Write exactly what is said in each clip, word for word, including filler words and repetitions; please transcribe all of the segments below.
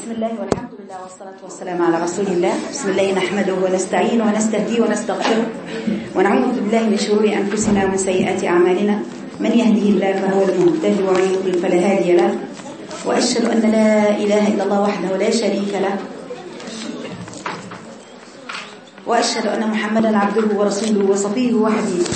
بسم الله والحمد لله والصلاة والسلام على رسول الله. بسم الله نحمده ونستعين ونستهديه ونستغفره ونعوذ بالله من شرور أنفسنا ومن سيئات أعمالنا. من يهده الله فهو المهتدي ومن يضلل فلا هادي له، وأشهد أن لا إله إلا الله وحده لا شريك له، وأشهد أن محمدا عبده ورسوله وصفيه وحبيبه.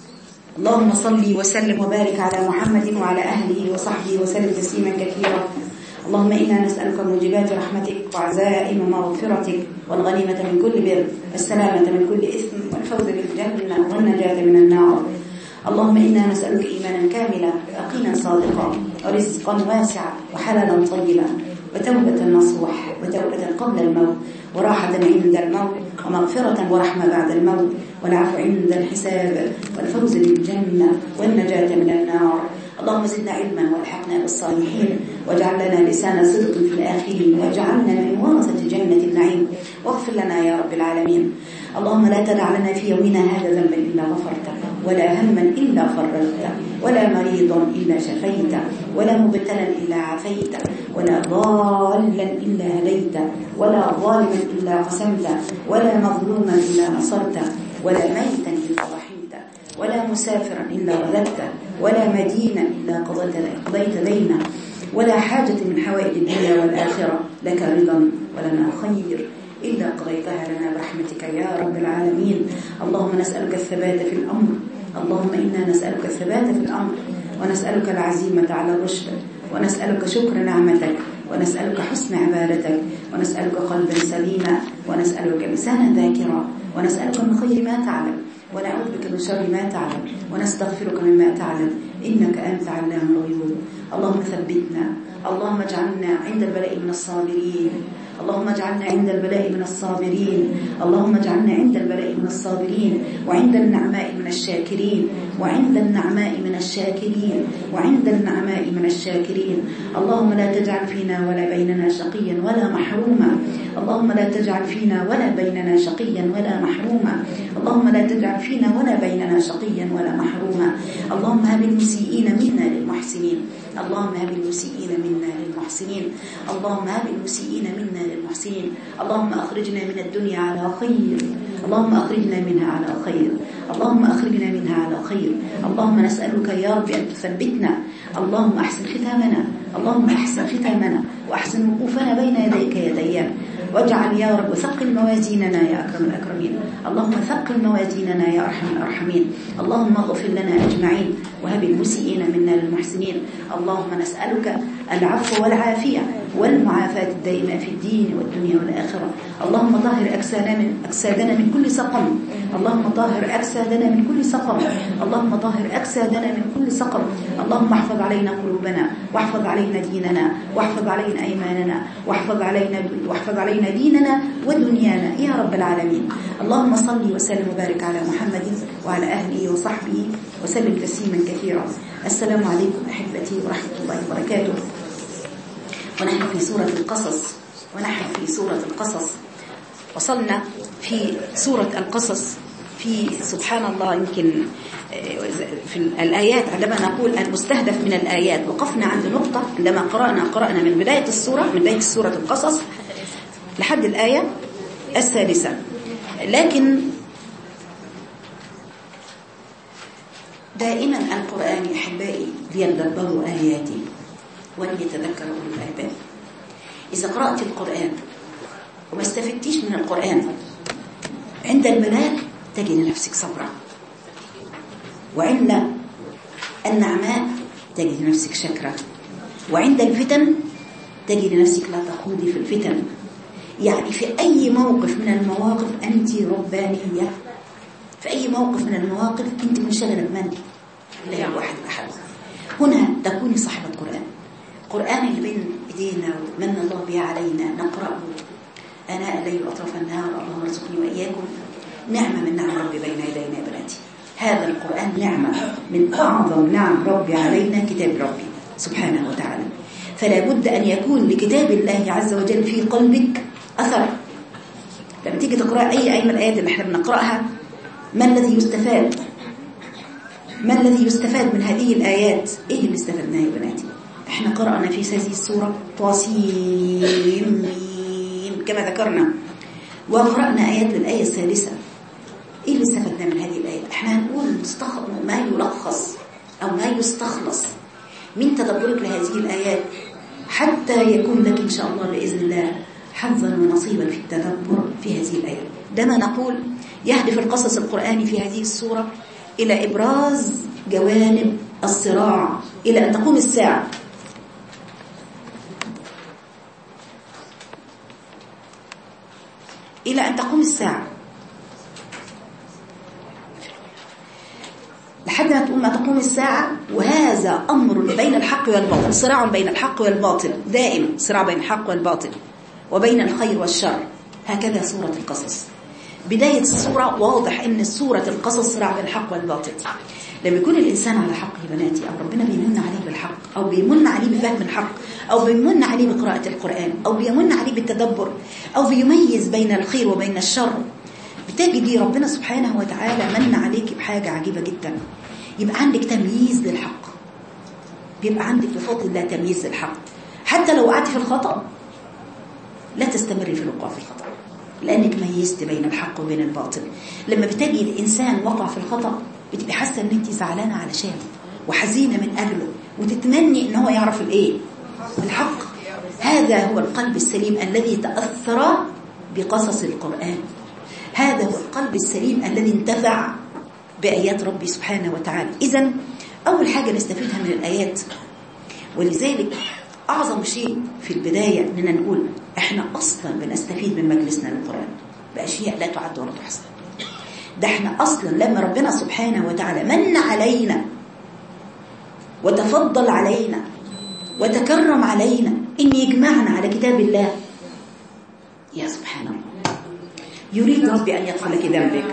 اللهم صل وسلم وبارك على محمد وعلى أهله وصحبه وسلم تسليما كثيرا. اللهم إنا نسألك موجبات رحمتك وعزائم مغفرتك والغنيمة من كل بر، السلامة من كل إثم، والفوز بالجنة والنجاة من النار. اللهم إنا نسألك إيمانا كاملا ويقينا صادقا ورزقا واسعا وحلالا طيبا وتوبة نصوح وتوبة قبل الموت وراحة عند الموت ومغفرة ورحمة بعد الموت والعفو عند الحساب والفوز بالجنة والنجاة من النار. اللهم زدنا علما والحقنا بالصالحين واجعل لنا لسان صدق في الآخرين واجعلنا من ورثة جنة النعيم واغفر لنا يا رب العالمين. اللهم لا تدع لنا في يومنا هذا ذنبا إلا غفرته، ولا هما إلا فرجته، ولا مريضا إلا شفيته، ولا مبتلا إلا عافيته، ولا ضالا إلا هديته، ولا ظالما إلا قسمته، ولا مظلوما إلا نصرته، ولا ميتا إلا رحمته، ولا مسافرا إلا رددته، ولا مدينا إلا قضيت دينه، ولا حاجة من حوائج الدنيا والآخرة لك رضا ولنا خير إلا قضيتها لنا برحمتك يا رب العالمين. اللهم نسألك الثبات في الأمر، اللهم إنا نسألك الثبات في الأمر، ونسألك العزيمة على الرشد، ونسألك شكر نعمتك، ونسألك حسن عبادتك، ونسألك قلبا سليما، ونسألك لسانا ذاكرا، ونسألك من خير ما تعلم، ونعوذ بك من شر ما تعلم، ونستغفرك مما تعلم، إنك أنت علام الغيوب. اللهم ثبتنا، اللهم اجعلنا عند البلاء من الصابرين، اللهم اجعلنا عند البلاء من الصابرين، اللهم اجعلنا عند البلاء من الصابرين، وعند النعماء من الشاكرين، وعند النعماء من الشاكرين، وعند النعماء من الشاكرين. اللهم لا تجعل فينا ولا بيننا شقيا ولا محروما، اللهم لا تجعل فينا ولا بيننا شقيا ولا محروما، اللهم لا تجعل فينا ولا بيننا شقيا ولا محروما. اللهم هب المسيئين منا للمحسنين، اللهم هب المسيئين منا للمحسنين، اللهم هب المسيئين منا للمحسنين. اللهم أخرجنا من الدنيا على خير، اللهم أخرجنا منها على خير، اللهم أخرجنا منها على خير. اللهم نسألك يا رب أن تثبتنا، اللهم أحسن ختامنا، اللهم أحسن ختامنا وأحسن وقوفنا بين يديك يا ديان، واجعل يا رب ثقل موازيننا يا أكرم الأكرمين، اللهم ثقل موازيننا يا أرحم الأرحمين. اللهم اغفر لنا أجمعين وهب المسيئين منا للمحسنين. اللهم نسألك العفو والعافية والمعافاة الدائمة في الدين والدنيا والآخرة. اللهم طهر أجسادنا من, أجسادنا من كل سقم، اللهم طهر أجسادنا من كل سقم، اللهم طهر أجسادنا من كل سقم. اللهم احفظ علينا قلوبنا، واحفظ علينا ديننا، واحفظ علينا أيماننا، واحفظ علينا واحفظ علينا ديننا ودنيانا يا رب العالمين. اللهم صل وسلم وبارك على محمد وعلى أهله وصحبه وسلم تسليما كثيرا. السلام عليكم أحبتي ورحمة الله وبركاته. ونحن في سورة القصص، ونحن في سورة القصص وصلنا في سورة القصص في سبحان الله يمكن في الآيات، عندما نقول المستهدف من الآيات وقفنا عند نقطة عندما قرأنا قرأنا من بداية السورة من بداية سورة القصص لحد الآية السادسة. لكن دائما القرآن أحبائي ليدبروا آياته وليتذكر أولو الألباب. إذا قرأت القرآن وما استفدتيش من القرآن عند البلاء تجد نفسك صبرا، وعند النعماء تجد نفسك شكرا، وعند الفتن تجد نفسك لا تخوضي في الفتن. يعني في أي موقف من المواقف أنت ربانية، في أي موقف من المواقف أنت منشغلة بمن؟ لا الواحد أحد. هنا تكوني صاحبة قرآن، قرآن اللي بين إيدينا ومن الله به علينا نقرأه آناء الليل وأطراف النهار. اللهم ارزقني وإياكم نعمة من نعم ربي بين يدينا يا بناتي. هذا القرآن نعمة من أعظم نعم ربي علينا، كتاب ربي سبحانه وتعالى. فلا بد أن يكون لكتاب الله عز وجل في قلبك أثر. لما تيجي تقرأ أي أي من الآيات اللي احنا بنقرأها، ما الذي يستفاد؟ ما الذي يستفاد من هذه الآيات؟ إيه اللي استفدناه يا بناتي؟ احنا قرأنا في هذه السورة طاسيم كما ذكرنا، وقرأنا آيات للآية الثالثة. ايه اللي استفدنا من هذه الآية؟ احنا هنقول ما يلخص او ما يستخلص من تدبرك لهذه الآيات حتى يكون لك ان شاء الله بإذن الله حظا ونصيبا في التدبر في هذه الآيات. ده ما نقول يهدف القصص القرآني في هذه السورة إلى إبراز جوانب الصراع إلى أن تقوم الساعة. إلى أن تقوم الساعة لحد ما تقوم ما تقوم الساعة. وهذا أمر بين الحق والباطل، صراع بين الحق والباطل دائم، صراع بين الحق والباطل وبين الخير والشر. هكذا سورة القصص. بداية السورة واضح ان سورة القصص صراع بين الحق والباطل. لما يكون الإنسان على حق يا بناتي، أو ربنا بيمن عليه بالحق، أو بيمن عليه بفهم الحق، أو بيمن عليه بقراءة القرآن، أو بيمن عليه بالتدبر، أو بيميز بين الخير وبين الشر، بتجدي ربنا سبحانه وتعالى من عليك بحاجة عجيبة جدا. يبقى عندك تمييز للحق، بيبقى عندك بفضل الله تمييز للحق. حتى لو وقعت في الخطأ لا تستمري في الوقوع في الخطأ، لأنك ميزت بين الحق وبين الباطل. لما بتجي الإنسان وقع في الخطأ بتبقي حاسة ان انت زعلانة علشانه وحزينة من أجله، وتتمني ان هو يعرف الايه الحق. هذا هو القلب السليم الذي تأثر بقصص القرآن. هذا هو القلب السليم الذي انتفع بآيات ربي سبحانه وتعالى. إذن أول حاجة نستفيدها من الآيات، ولذلك أعظم شيء في البداية أننا نقول إحنا أصلا بنستفيد من مجلسنا للقرآن بأشياء لا تعد ولا تحصى. ده إحنا أصلا لما ربنا سبحانه وتعالى من علينا وتفضل علينا وتكرم علينا إن يجمعنا على كتاب الله، يا سبحان الله، يريد ربي أن يغفر لك ذنبك.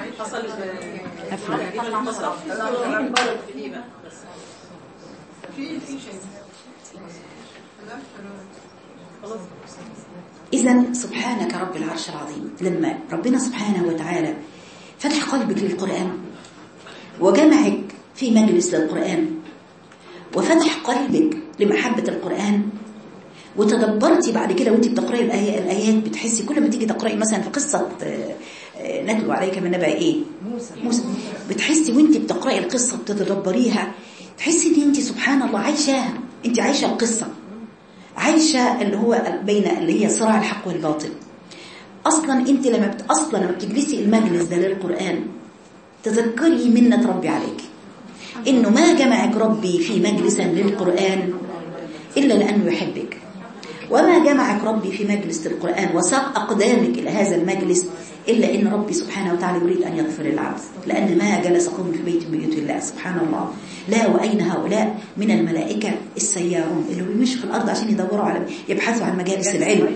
إذن سبحانك رب العرش العظيم، لما ربنا سبحانه وتعالى فتح قلبك للقرآن وجمعك في مجلس للقرآن وفتح قلبك لمحبة القرآن، وتدبرتي بعد كده وانت بتقرأي الآيات, الآيات بتحسي كل ما تيجي تقرأي مثلا في قصة نتلو عليك من نبأ ايه موسى، بتحسي وانت بتقرأي القصة بتتدبريها تحسي ان انت سبحان الله عايشاها، انت عايشة القصة، عايشة اللي هو بين اللي هي صراع الحق والباطل. اصلا انت لما بت... اصلا لما بتجلسي المجلس ده للقرآن تذكري منة ربي عليك، انه ما جمعك ربي في مجلس للقرآن الا لانه يحبك، وما جمعك ربي في مجلس القرآن وساق أقدامك إلى هذا المجلس إلا إن ربي سبحانه وتعالى يريد أن يغفر للعبد. لأن ما جلس قوم في بيت من بيوت الله سبحان الله، لا وأين هؤلاء من الملائكة السيارون اللي بيمشوا في الأرض عشان يدوروا على يبحثوا عن مجالس العلم،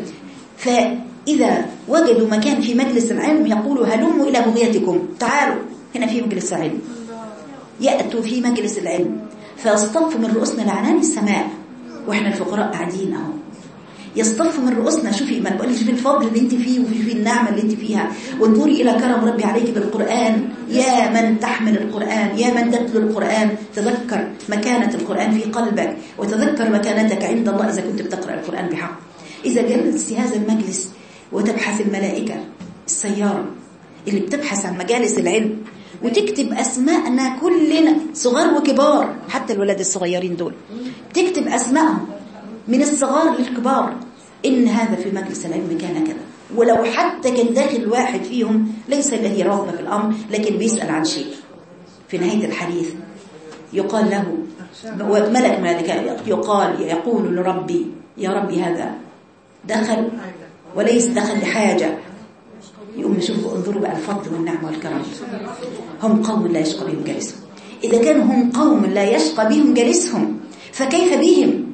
فإذا وجدوا مكان في مجلس العلم يقولوا هلموا إلى بغيتكم، تعالوا هنا في مجلس العلم، يأتوا في مجلس العلم فيصطفوا من رؤوسنا لعنان السماء وإحنا الفقراء قاعدين أهو، يصطف من رؤوسنا. شوفي ما بقولش في الفضل اللي انت فيه وفي النعمة اللي انت فيها، وانظري إلى كرم ربي عليك بالقرآن. يا من تحمل القرآن، يا من تتلو القرآن، تذكر مكانة القرآن في قلبك وتذكر مكانتك عند الله إذا كنت بتقرأ القرآن بحق. إذا جلست هذا المجلس وتبحث الملائكة السيارة اللي بتبحث عن مجالس العلم وتكتب أسماءنا كلنا صغار وكبار، حتى الولاد الصغيرين دول تكتب أسمائهم من الصغار للكبار، إن هذا في مجلس العلم كان كذا، ولو حتى كان داخل واحد فيهم ليس له رغبة في الأمر لكن بيسأل عن شيء، في نهاية الحديث يقال له ملك ملك يقال يقول لربي يا ربي هذا دخل وليس دخل لحاجة، يقوم يشوفوا انظروا بقى الفضل والنعمة والكرم. هم قوم لا يشقى بهم جلسهم، إذا كانوا هم قوم لا يشقى بهم جلسهم فكيف بهم؟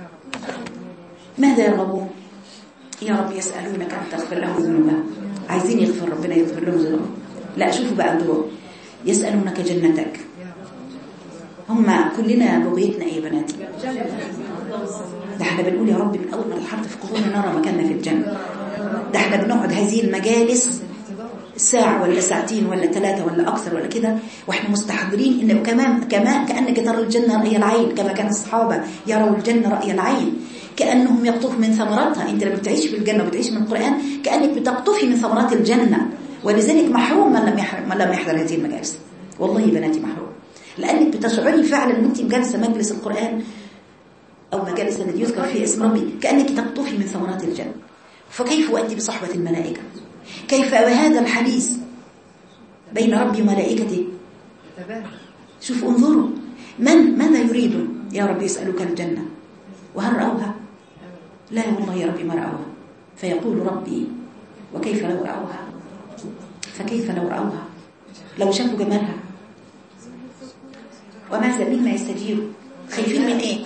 ماذا يرغبون؟ يا رب يسألونك أن تغفر لهم ذنوبهم، عايزين يغفر ربنا يغفر لهم ذنوبهم. لا شوفوا بقى دول يسألونك جنتك، هم كلنا بغيتنا ايه يا بناتي؟ ده احنا بنقول يا رب من أول ما الحرف في قبورنا نرى مكاننا في الجنة. ده احنا بنقعد هذه المجالس ساعة ولا ساعتين ولا ثلاثة ولا أكثر ولا كده، وإحنا مستحضرين إنه كمان كمان كأنك ترى الجنة رأي العين، كما كان الصحابة يروا الجنة رأي العين، كأنهم يقطف من ثمراتها. أنت لما بتعيش في الجنة وبتعيش من القرآن كأنك بتقطفي من ثمرات الجنة. ولذلك محروم من لم يحضر, من لم يحضر هذه المجالس. والله بناتي محروم، لأنك بتشعري فعلا أن أنت جالسة مجلس القرآن أو مجالس الذي يذكر فيه اسم ربي كأنك تقطفي من ثمرات الجنة. فكيف وأنت بصحبة الملائكة؟ كيف وهذا الحديث بين ربي وملائكته؟ شوف انظروا، من ماذا يريد يا رب؟ يسألك الجنة، وهل رأوها؟ لا والله يا ربي ما رأوها. فيقول ربي وكيف لو رأوها؟ فكيف لو رأوها؟ لو شافوا جمالها. وماذا مما يستجيب؟ خايفين من ايه؟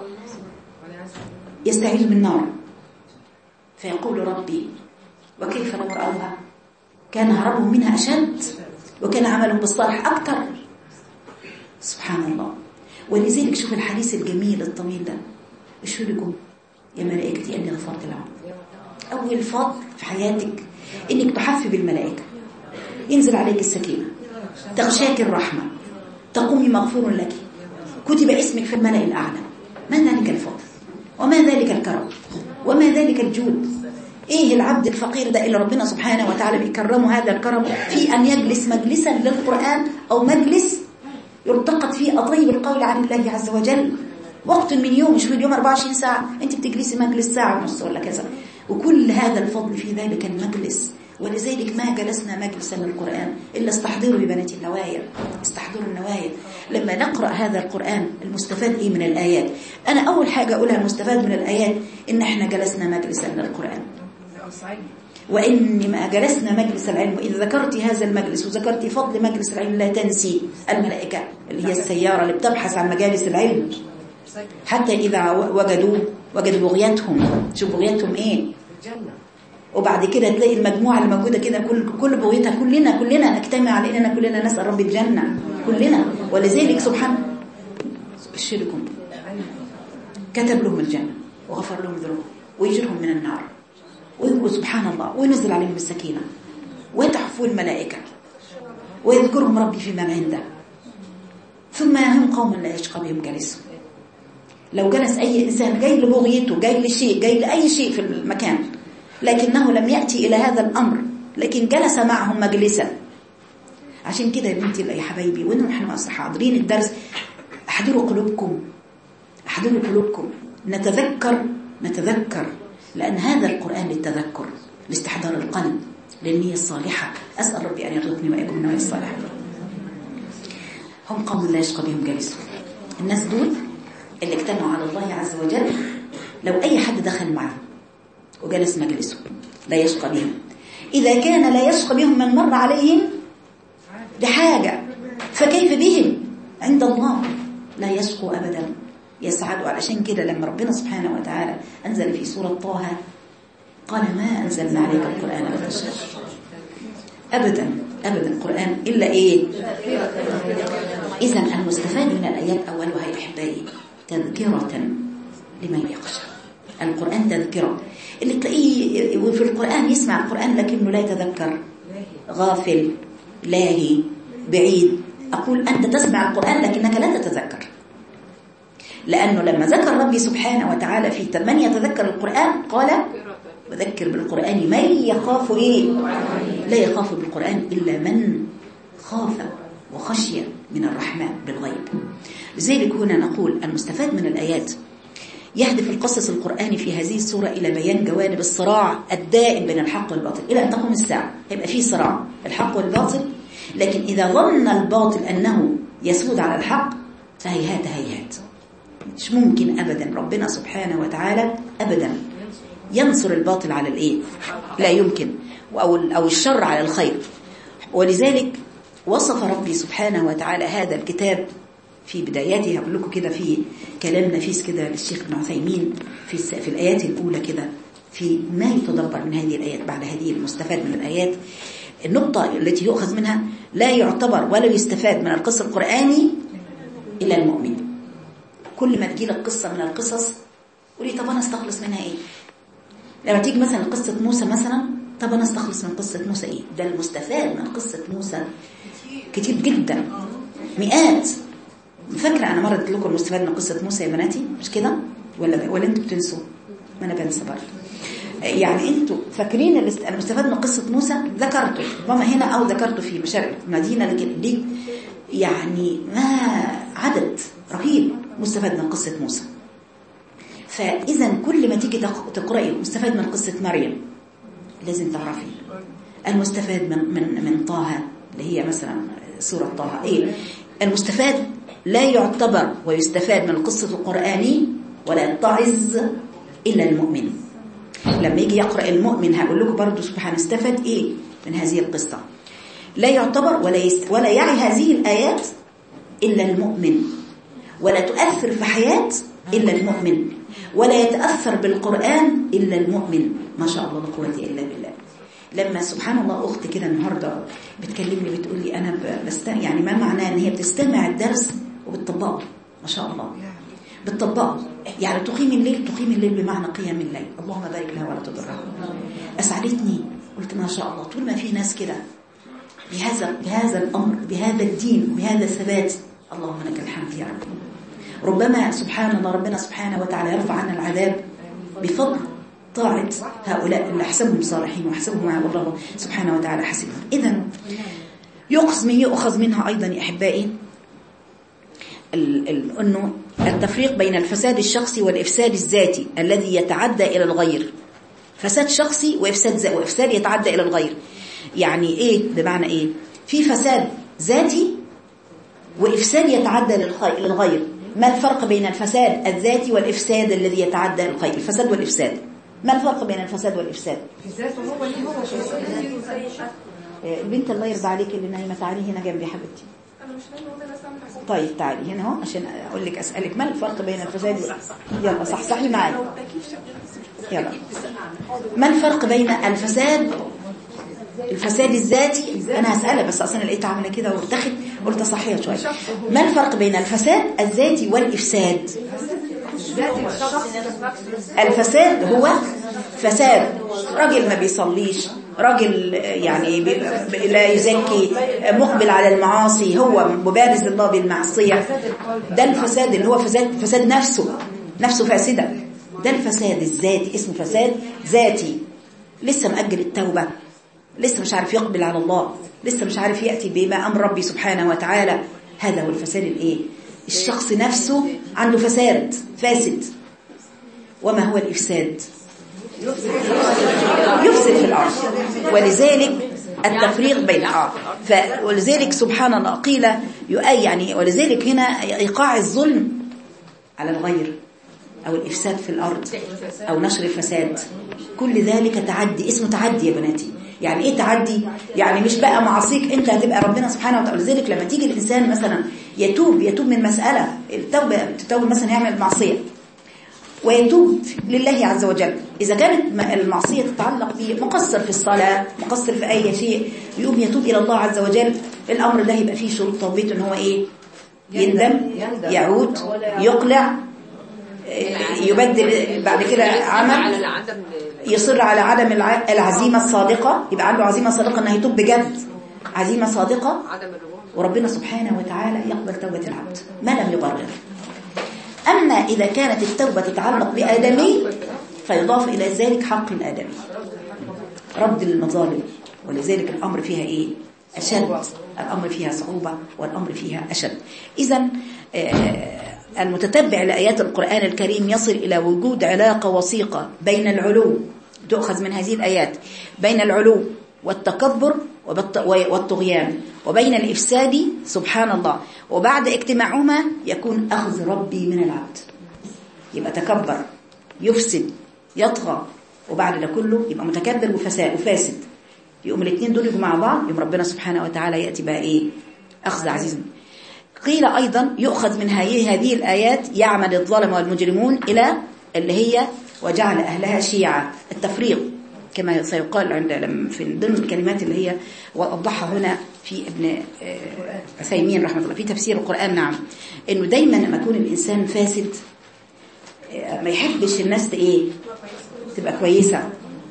يستعيذ من النار. فيقول ربي وكيف لو رأوها؟ كان هربهم منها أشد وكان عملهم بالصالح أكثر. سبحان الله. ولذلك شوف الحديث الجميل الطويل ده، اشهدكم يا ملائكتي أني غفرت لهم. أول فضل في حياتك إنك تحفي بالملائكة، ينزل عليك السكينة، تغشاك الرحمة، تقومي مغفور لك، كتب اسمك في الملأ الأعلى. ما ذلك الفضل وما ذلك الكرم وما ذلك الجود؟ ايه العبد الفقير ده اللي ربنا سبحانه وتعالى بيكرمه هذا الكرم في ان يجلس مجلسا للقرآن او مجلس يرتقط فيه اطيب القول عن الله عز وجل. وقت من يوم، مش في اليوم أربعة وعشرين ساعة، انت بتجلسي مجلس ساعة ونص ولا كذا، وكل هذا الفضل في ذلك المجلس. ولذلك ما جلسنا مجلسا للقرآن إلا استحضروا ببنات النوايا، استحضروا النوايا. لما نقرأ هذا القرآن المستفاد إيه من الآيات؟ أنا أول حاجة أقولها المستفاد من الآيات إن إحنا جلسنا مجلسا للقرآن، وإن ما جلسنا مجلس العلم. وإذا ذكرت هذا المجلس وذكرت فضل مجلس العلم لا تنسي الملائكة اللي هي السيارة اللي بتبحث عن مجالس العلم، حتى إذا وجدوا وجدوا بغيتهم. شوف بغيتهم إيه؟ وبعد كده تلاقي المجموعة اللي موجودة كده كل كل بغيتها كلنا كلنا نجتمع على إننا كلنا نسأل رب الجنة كلنا. ولذلك سبحان بشركم كتب لهم الجنة وغفر لهم ذنوبهم ويجرهم من النار، وسبحان الله وينزل عليهم السكينة ويتحفوا الملائكة ويذكرهم ربي فيما عنده. ثم هم قوم لا يشقى بهم جلسهم. لو جلس أي إنسان جاي لبغيته، جاي لشيء، جاي لأي شيء في المكان، لكنه لم يأتي إلى هذا الأمر، لكن جلس معهم مجلسا. عشان كده يا بنتي يا حبايبي، وإنه نحن حاضرين الدرس، احضروا قلوبكم، احضروا قلوبكم، نتذكر نتذكر لأن هذا القرآن للتذكر، لاستحضار القلب، للنية الصالحة. أسأل ربي أن يرزقني وإياكم النية الصالحة. هم قوم لا يشقى بهم جلسهم. الناس دول اللي اجتمعوا على الله عز وجل، لو أي حد دخل معه وجلس مجلسه لا يشقى بهم. إذا كان لا يشقى بهم من مر عليهم لحاجة، فكيف بهم عند الله؟ لا يشقوا أبدا، يسعدوا. علشان كده لما ربنا سبحانه وتعالى أنزل في سورة طه قال ما أنزلنا عليك القرآن لتشقى أبدا أبدا. القرآن إلا إيه؟ إذن المستفاد من الآيات أولها يا أحبائي تذكرة لمن يخشى. القرآن تذكرة. اللي تلاقيه في القرآن يسمع القرآن لكنه لا يتذكر، غافل، لاهي، بعيد. أقول أنت تسمع القرآن لكنك لا تتذكر، لأنه لما ذكر ربي سبحانه وتعالى في من يتذكر القرآن قال وذكر بالقرآن من يخاف إيه؟ لا يخاف بالقرآن إلا من خاف وخشي من الرحمن بالغيب. لذلك هنا نقول المستفاد من الآيات يهدف القصص القرآني في هذه السورة إلى بيان جوانب الصراع الدائم بين الحق والباطل إلى أن تقوم الساعة. يبقى فيه صراع الحق والباطل، لكن إذا ظن الباطل أنه يسود على الحق فهيهات هيهات، مش ممكن أبدا ربنا سبحانه وتعالى أبدا ينصر الباطل على الإيه؟ لا يمكن، أو أو الشر على الخير. ولذلك وصف ربي سبحانه وتعالى هذا الكتاب في بداياته. هقول لكم كده في كلام نفيس كده للشيخ ابن عثيمين في في الآيات الأولى كده في ما يتدبر من هذه الآيات بعد هذه المستفاد من الآيات. النقطة التي يؤخذ منها لا يعتبر ولا يستفاد من القصة القرآني إلا المؤمن. كل ما تجي لك قصة من القصص قولي طب أنا استخلص منها إيه؟ لما تيجي مثلا قصة موسى مثلا طب أنا استخلص من قصة موسى إيه؟ ده المستفاد من قصة موسى كتير جدا، مئات. فاكرة أنا مرة قلت لكم المستفاد من قصة موسى يا بناتي، مش كده؟ ولا ولا أنتوا بتنسوا؟ ما أنا بنسى برضه. يعني أنتوا فاكرين المستفاد من قصة موسى؟ ذكرته ربما هنا أو ذكرته في مشارق المدينة دي، يعني ما عدد رهيب مستفاد من قصة موسى. فإذا كل ما تيجي تقرأي مستفاد من قصة مريم لازم تعرفي المستفاد من من من طه، اللي هي مثلا سورة طه. إيه المستفاد؟ لا يعتبر ويستفاد من القصة القرآني ولا يتعظ إلا المؤمن. لما يجي يقرأ المؤمن هقول لكم برضو سبحانه استفاد إيه من هذه القصة. لا يعتبر ولا يست ولا يعي هذه الآيات إلا المؤمن، ولا تؤثر في حياة إلا المؤمن، ولا يتأثر بالقرآن إلا المؤمن. ما شاء الله لا قوة إلا بالله. لما سبحان الله أختي كده النهاردة بتكلمني بتقول لي أنا بست يعني ما معناه إن هي بتستمع الدرس وبتطبقه، ما شاء الله بتطبقه. يعني تقيم الليل، تقيم الليل بمعنى قيام الليل، اللهم بارك لها ولا تضرها. أسعدتني، قلت ما شاء الله طول ما في ناس كده بهذا بهذا الأمر بهذا الدين بهذا الثبات، اللهم لك الحمد يا رب. ربما سبحان الله ربنا سبحانه وتعالى يرفع عنا العذاب بفضل طاعة هؤلاء اللي حسبهم صالحين وحسبهم مع الله سبحانه وتعالى حسبهم. إذن يؤخذ من يؤخذ منها أيضا يا أحبائي أنه التفريق بين الفساد الشخصي والإفساد الذاتي الذي يتعدى إلى الغير. فساد شخصي وإفساد وإفساد يتعدى إلى الغير. يعني إيه؟ بمعنى إيه؟ في فساد ذاتي وإفساد يتعدى للغير. ما الفرق بين الفساد الذاتي والإفساد الذي يتعدى للغير؟ الفساد والإفساد، ما الفرق بين الفساد والإفساد؟ البنت الله يرضى عليك اللي نايمة تعالي هنا جنبي حبيبتي. طيب تعالي هنا اهو عشان اقول لك اسالك ما الفرق بين الفساد يلا صحصحي معايا يلا. ما الفرق بين الفساد الفساد الذاتي؟ انا هسالها بس اصلا لقيت عامله كده وارتخت قلت صحيح شويه. ما الفرق بين الفساد الذاتي والافساد؟ الفساد هو فساد راجل ما بيصليش، راجل يعني لا يزكي، مقبل على المعاصي، هو مبارز الله بالمعصية. ده الفساد اللي هو فساد فساد نفسه نفسه فاسدة. ده الفساد الذاتي اسمه فساد ذاتي. لسه مأجل التوبة، لسه مش عارف يقبل على الله، لسه مش عارف يأتي بما أمر ربي سبحانه وتعالى. هذا هو الفساد الايه؟ الشخص نفسه عنده فساد فاسد. وما هو الإفساد؟ يفسد في الأرض. ولذلك التفريق بين آه ولذلك سبحان الله قيل يعني ولذلك هنا إيقاع الظلم على الغير أو الإفساد في الأرض أو نشر الفساد، كل ذلك تعدي، اسمه تعدي يا بناتي. يعني إيه تعدي؟ يعني مش بقى معصيك أنت هتبقى ربنا سبحانه وتعالى. لذلك لما تيجي الإنسان مثلا يتوب يتوب من مسألة التوبة، تتوب مثلا يعمل معصية ويتوب لله عز وجل، إذا كانت المعصية تتعلق بمقصر في الصلاة، مقصر في أي شيء، يقوم يتوب إلى الله عز وجل. الأمر ده يبقى فيه شروط توبته إن هو إيه؟ يندم، يعود، يقلع، يبدل بعد كده عمل، يصر على عدم العزيمة الصادقة، يبقى عنده عزيمة صادقة إنه يتوب بجد، عزيمة صادقة، وربنا سبحانه وتعالى يقبل توبة العبد ما لم يبرر. أما إذا كانت التوبة تتعلق بآدمي فيضاف إلى ذلك حق الآدمي، رد المظالم. ولذلك الأمر فيها إيه؟ أشد، الأمر فيها صعوبة والأمر فيها أشد. إذن المتتبع لآيات القرآن الكريم يصل إلى وجود علاقة وثيقة بين العلو، تؤخذ من هذه الآيات، بين العلو والتكبر والطغيان، وبين الإفساد سبحان الله. وبعد اجتماعهما يكون أخذ ربي من العبد، يبقى تكبر، يفسد، يطغى، وبعد ده كله يبقى متكبر وفساد وفاسد. يقوم الاثنين دول يجوا مع بعض، يقوم ربنا سبحانه وتعالى يأتي بقى إيه؟ أخذ عزيز. قيل أيضا يؤخذ من هذه الآيات يعمل الظالم والمجرمون إلى اللي هي وجعل أهلها شيعا، التفريق كما سيقال عند في ضمن الكلمات اللي هي وأوضحها هنا في ابن عثيمين رحمه الله في تفسير القرآن. نعم، إنه دايما لما يكون الإنسان فاسد ما يحبش الناس إيه؟ تبقى كويسة،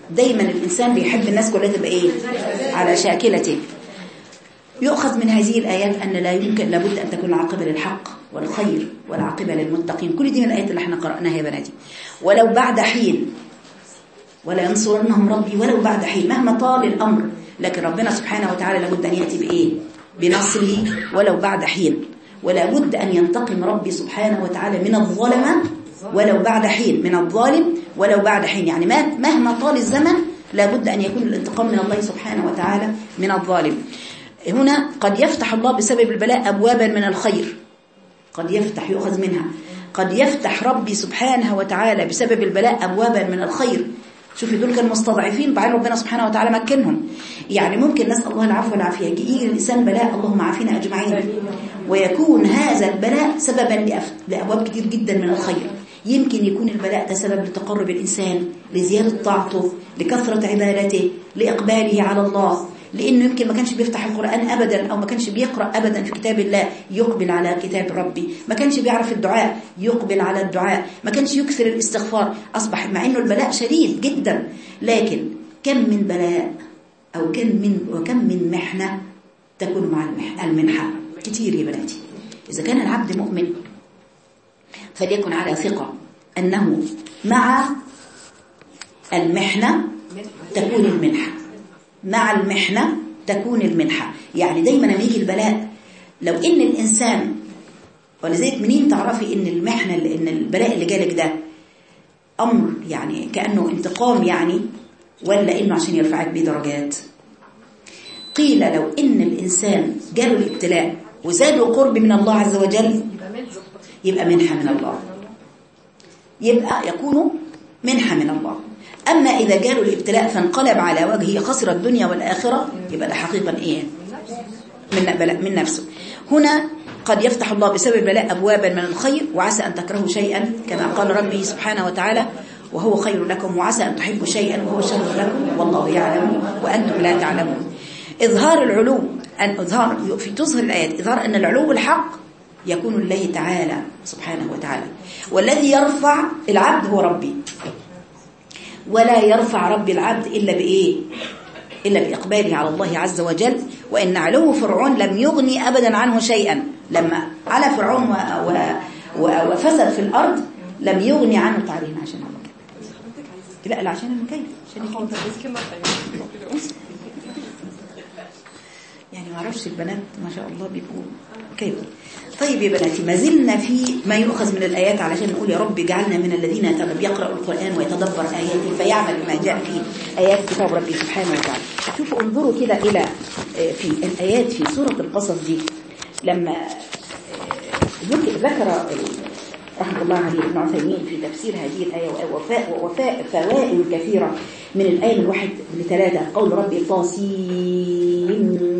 دايما الإنسان بيحب الناس كلها تبقى إيه على شاكلته. يؤخذ من هذه الآيات أن لا يمكن لابد أن تكون العاقبة للحق والخير والعاقبة للمتقين. كل دي من الآيات اللي احنا قرأناها يا بناتي. ولو بعد حين، ولا ينصرنهم ربي ولو بعد حين، مهما طال الأمر، لكن ربنا سبحانه وتعالى لابد أن يأتي بإيه بنصره ولو بعد حين. ولا بد أن ينتقم ربي سبحانه وتعالى من الظلمة ولو بعد حين، من الظالم ولو بعد حين، يعني مهما طال الزمن لابد أن يكون الانتقام من الله سبحانه وتعالى من الظالم. هنا قد يفتح الله بسبب البلاء أبوابا من الخير، قد يفتح يؤخذ منها، قد يفتح ربي سبحانه وتعالى بسبب البلاء أبوابا من الخير. شوفي دول كانوا مستضعفين، بعدين ربنا سبحانه وتعالى مكنهم. يعني ممكن نسأل الله العفو والعافية، يجي الإنسان بلاء، اللهم عافينا أجمعين، ويكون هذا البلاء سببا لأبواب كتير جدا من الخير. يمكن يكون البلاء ده سبب لتقرب الإنسان، لزيادة طاعته، لكثرة عبادته، لإقباله على الله. لأنه يمكن ما كانش بيفتح القرآن أبدا، أو ما كانش بيقرأ أبدا في كتاب الله، يقبل على كتاب ربي. ما كانش بيعرف الدعاء، يقبل على الدعاء. ما كانش يكثر الاستغفار، أصبح مع أنه البلاء شديد جدا، لكن كم من بلاء أو كم من وكم من محنة تكون مع المنحة كتير يا بناتي. إذا كان العبد مؤمن فليكن على ثقة أنه مع المحنة تكون المنحة، مع المحنة تكون المنحة. يعني دايما لما يجي البلاء، لو ان الانسان، ولذلك منين تعرفي ان المحنة ان البلاء اللي جالك ده امر يعني كأنه انتقام يعني، ولا انه عشان يرفعك بيه درجات؟ قيل لو ان الانسان جاله الابتلاء وزاده قرب من الله عز وجل يبقى منحة من الله، يبقى يكون منحة من الله. أما إذا جاله الابتلاء فانقلب على وجهه خسر الدنيا والآخرة، يبقى ده حقيقة إيه؟ من بلاء من نفسه. هنا قد يفتح الله بسبب بلاء أبوابا من الخير، وعسى أن تكرهوا شيئا كما قال ربي سبحانه وتعالى وهو خير لكم، وعسى أن تحبوا شيئا وهو شر لكم والله يعلم وأنتم لا تعلمون. إظهار العلو، أن إظهار في تظهر الآيات إظهار أن العلو الحق يكون لله تعالى سبحانه وتعالى، والذي يرفع العبد هو ربي، ولا يرفع رب العبد إلا بإيه؟ إلا بإقباله على الله عز وجل. وإن علو فرعون لم يغني أبدا عنه شيئا، لما على فرعون و... و... و... وفسد في الأرض لم يغني عنه تعالين عشان المكيف. لا لا عشان المكيف عشان يعني ما اعرفش البنات ما شاء الله بيبقوا كيف. طيب يا بناتي، ما زلنا في ما يؤخذ من الآيات علشان نقول يا رب اجعلنا من الذين يقرأوا القرآن ويتدبر آياته فيعمل ما جاء في آيات كتاب ربي سبحانه وتعالى. شوفوا انظروا كده إلى في الآيات في سورة القصص دي، لما ذكر رحمه الله عليه ابن عثيمين في تفسير هذه الآية ووفاء ووفاء فوائد كثيرة من الآية من واحد لثلاثة. قول ربي طاسين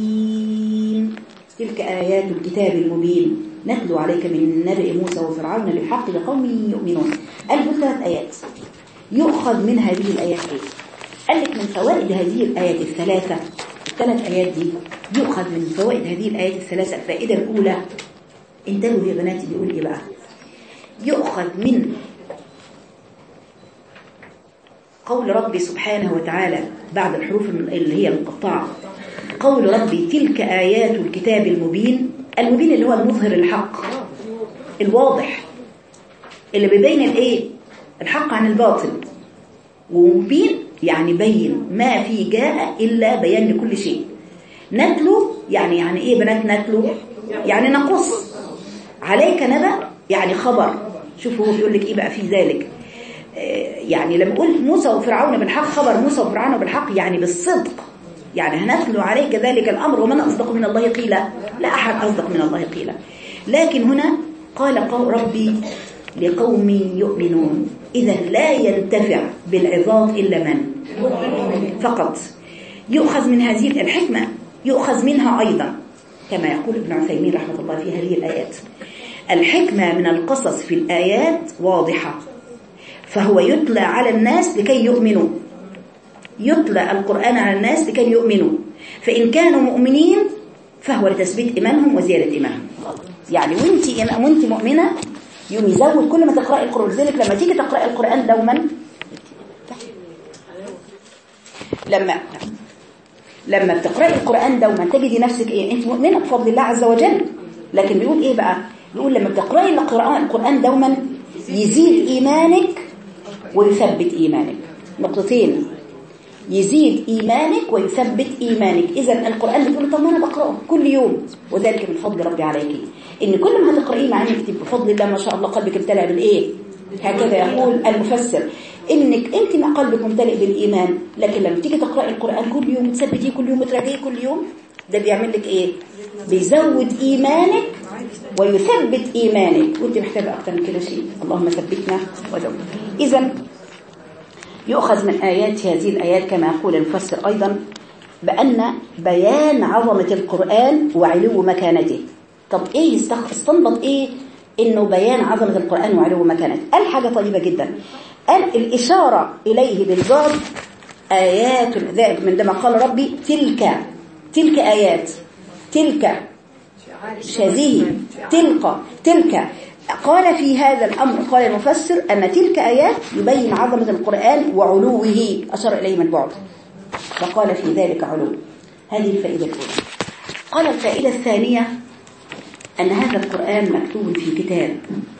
تلك آيات الكتاب المبين نتلو عليك من نبأ موسى وفرعون بالحق لقوم يؤمنون. قال له ثلاث آيات يؤخذ من هذه الآيات ايه؟ قال لك من فوائد هذه الآيات الثلاثة، الثلاث آيات دي يؤخذ من فوائد هذه الآيات الثلاثة. الفائدة الأولى انتبهوا يا بناتي، بيقول ايه بقى؟ يؤخذ من قول ربي سبحانه وتعالى بعد الحروف اللي هي المقطعة، قول ربي تلك آيات الكتاب المبين. المبين اللي هو المظهر الحق الواضح اللي بيبين الايه؟ الحق عن الباطل. ومبين يعني بين ما في جاء إلا بيان لكل شيء. نتلو يعني يعني ايه بنات نتلو؟ يعني نقص عليك نبأ يعني خبر. شوفوا هو بيقول لك ايه بقى في ذلك. يعني لما يقول موسى وفرعون بالحق، خبر موسى وفرعون بالحق يعني بالصدق، يعني هنتلو عليك ذلك الأمر ومن أصدق من الله قيلا، لا أحد أصدق من الله قيلا. لكن هنا قال قول ربي لقوم يؤمنون، إذا لا ينتفع بالعظات إلا من فقط. يؤخذ من هذه الحكمة، يؤخذ منها أيضا كما يقول ابن عثيمين رحمه الله في هذه الآيات، الحكمة من القصص في الآيات واضحة، فهو يتلى على الناس لكي يؤمنوا، يتلى القرآن على الناس لكي يؤمنوا، فإن كانوا مؤمنين فهو لتثبيت إيمانهم وزيادة إيمانهم. يعني وانت وانت مؤمنة يوم يزود كل ما تقرأي القرآن. لذلك لما تيجي تقرأي القرآن دوما لما لما بتقرأي القرآن دوما تجدي نفسك ايه؟ انت مؤمنة بفضل الله عز وجل. لكن بيقول ايه بقى؟ بيقول لما بتقرأي القرآن القرآن دوما يزيد ايمانك ويثبت ايمانك. نقطتين، يزيد ايمانك ويثبت ايمانك. اذا القرآن بيقول طب ما انا بقرأه كل يوم، وذلك من فضل ربي عليك، ان كل ما هتقرأيه مع انك بفضل الله ما شاء الله قلبك امتلأ بالايه؟ هكذا يقول المفسر، انك انت مع قلبك ممتلئ بالايمان، لكن لما تيجي تقراي القران كل يوم تثبتيه كل يوم تراجعيه كل يوم، ده بيعمل لك ايه؟ بيزود ايمانك ويثبت ايمانك، وانت محتاجه اكتر من كده شيء. اللهم ثبتنا ودوم. اذا يؤخذ من ايات هذه الايات كما يقول المفسر ايضا بان بيان عظمه القران وعلو مكانته. طب ايه استنبط ايه انه بيان عظمه القران وعلو مكانته؟ قال حاجه طيبه جدا، قال الإشارة إليه بالبعد آيات ذلك من عندما قال ربي تلك تلك آيات تلك شذيه تلك تلك قال في هذا الأمر قال المفسر أن تلك آيات يبين عظمة القرآن وعلوه، أشار إليه من بعد فقال في ذلك علو. هذه الفائدة الأولى. قال الفائدة الثانية أن هذا القرآن مكتوب في كتاب،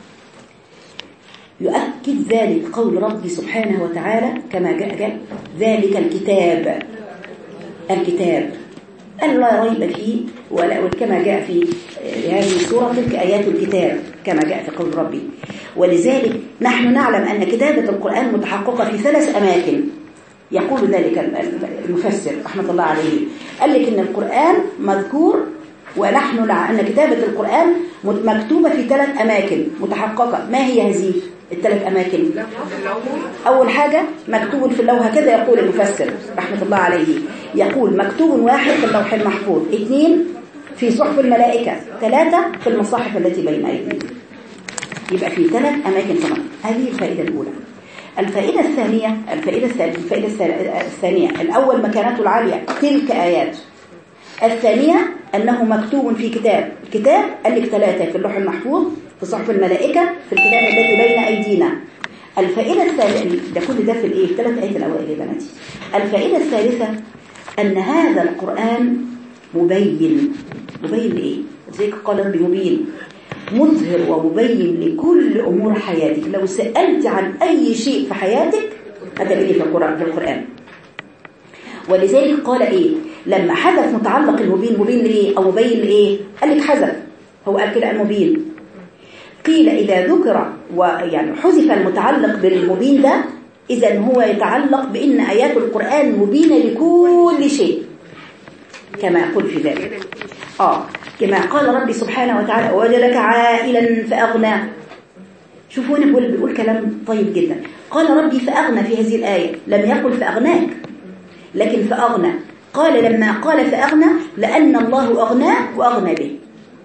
يؤكد ذلك قول ربي سبحانه وتعالى كما جاء, جاء ذلك الكتاب الكتاب أن لا ريب فيه، ولا كما جاء في هذه السورة تلك آيات الكتاب كما جاء في قول ربي. ولذلك نحن نعلم أن كتابة القرآن متحققة في ثلاث أماكن، يقول ذلك المفسر رحمة الله عليه، قال لك أن القرآن مذكور ونحن نعلم أن كتابة القرآن مكتوبة في ثلاث أماكن متحققة. ما هي هذه الثلاث أماكن؟ أول حاجة مكتوب في اللوح، هكذا يقول المفسر رحمة الله عليه، يقول مكتوب واحد في اللوح المحفوظ، اثنين في صحف الملائكة، ثلاثة في المصاحف التي بين أيدينا. يبقى في ثلاث أماكن فقط. هذه الفائدة الأولى. الفائدة الثانية الفائدة الثانية الفائدة الثانية الأول مكانته العالية تلك آيات، الثانية أنه مكتوب في كتاب. الكتاب قال لك ثلاثة في اللوح المحفوظ، في صحف الملائكة، في الكتاب الذي بين أيدينا. الفائدة الثالثة ده كل ده في الإيه؟ ثلاث آيات الأوائل يا بناتي. الفائدة الثالثة أن هذا القرآن مبين. مبين لإيه؟ زي قال ربي مبين، مظهر ومبين لكل أمور حياتك. لو سألت عن أي شيء في حياتك هتجديه في القرآن. ولذلك قال إيه؟ لما حذف متعلق المبين، مبين لإيه؟ أو مبين لإيه؟ قال لك حذف، هو قال كده المبين. قيل إذا ذكر ويعني حذف المتعلق بالمبين ده، إذن هو يتعلق بأن آيات القرآن مبينة لكل شيء كما يقول في ذلك. آه كما قال ربي سبحانه وتعالى ووجدك عائلا فأغنى. شوفوا هنا بيقول, بيقول كلام طيب جدا. قال ربي فأغنى في هذه الآية، لم يقل فأغناك لكن فأغنى. قال لما قال فأغنى لأن الله أغناه وأغنى به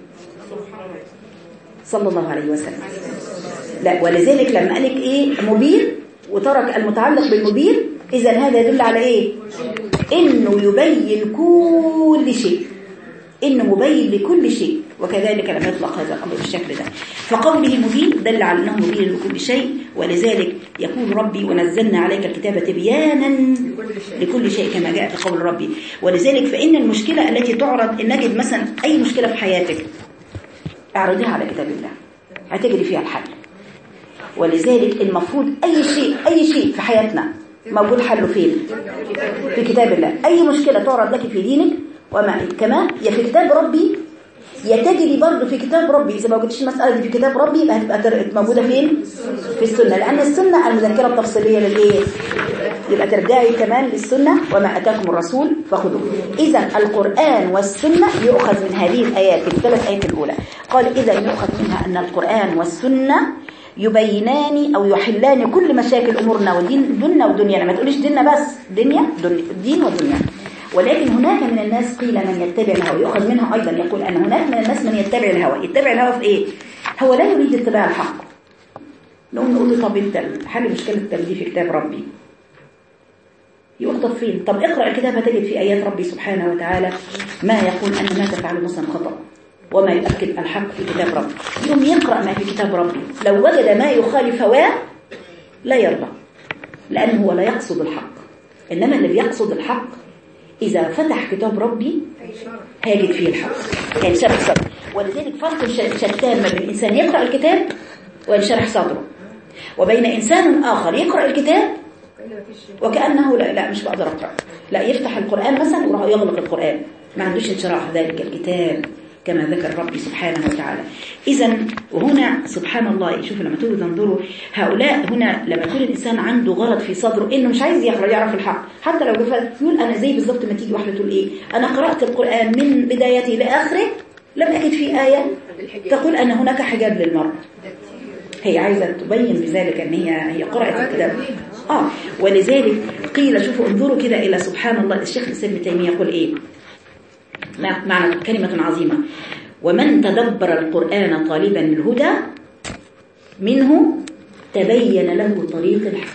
صلى الله عليه وسلم. لا ولذلك لما قالك إيه مبين وترك المتعلق بالمبين، إذن هذا يدل على إيه؟ إنه يبين كل شيء، إنه مبين لكل شيء. وكذلك لما يطلق هذا الأمر بالشكل ده، فقوله مبين دل على أنه مبين لكل شيء. ولذلك يقول ربي ونزلنا عليك الكتاب تبيانا لكل شيء كما جاء في قول ربي. ولذلك فإن المشكلة التي تعرض، إن نجد مثلا أي مشكلة في حياتك اعرضيها على كتاب الله هتجري فيها الحل. ولذلك المفروض أي شيء أي شيء في حياتنا موجود حله فين؟ في كتاب الله. أي مشكلة تعرض لك في دينك وما كمان يا في كتاب ربي يا تجري برضه في كتاب ربي. إذا ما وجدتش المسألة دي في كتاب ربي يبقى هتبقى موجودة فين؟ في السنة، لأن السنة المذكرة التفصيلية للإيه؟ يبقى ترجعي كمان للسنة وما أتاكم الرسول فخذوه. إذا القرآن والسنة يؤخذ من هذه الآيات في الثلاث آيات الأولى. قال إذا يؤخذ منها أن القرآن والسنة يبينان أو يحلان كل مشاكل أمورنا ودين دنيا ودنيا. ما تقوليش ديننا بس، دنيا دين ودنيا. ولكن هناك من الناس قيل من يتبع الهوى، يؤخذ منها أيضا يقول أن هناك من الناس من يتبع الهوى. يتبع الهوى في إيه؟ هو لا يريد اتباع الحق. نقوم نقول له طب انت حل مشكلة التبديل في كتاب ربي يخطط فين؟ طب اقرأ الكتاب هتجد في آيات ربي سبحانه وتعالى ما يقول أن ما تفعل مثلا خطأ وما يؤكد الحق في كتاب ربي. يوم يقرأ ما في كتاب ربي لو وجد ما يخالف هواه لا يرضى، لأنه هو لا يقصد الحق. إنما اللي بيقصد الحق إذا فتح كتاب ربي هيجد فيه الحق، هينشرح صدره. ولذلك فرق شتان ما بين إنسان يقرأ الكتاب وينشرح صدره، وبين إنسان آخر يقرأ الكتاب وكأنه لا, لا مش بقدر أقرأ، لا يفتح القرآن مثلا وراح يغلق القرآن، ما عندوش انشراح ذلك الكتاب كما ذكر ربي سبحانه وتعالى. إذا وهنا سبحان الله، شوفوا لما تقولوا تنظروا هؤلاء هنا، لما يكون الإنسان عنده غلط في صدره إنه مش عايز يقرأ يعرف الحق، حتى لو جفل يقول أنا زي بالضبط ما تيجي واحدة تقول إيه أنا قرأت القرآن من بدايته لآخره لم أجد فيه آية تقول أن هناك حجاب للمرأة. هي عايزة تبين بذلك أن هي هي قرأت الكتاب. آه ولذلك قيل شوفوا انظروا كده إلى سبحان الله، الشيخ الإسلام ابن تيمية يقول إيه معنى كلمة عظيمة: ومن تدبر القرآن طالبا الهدى منه تبين له طريق الحق.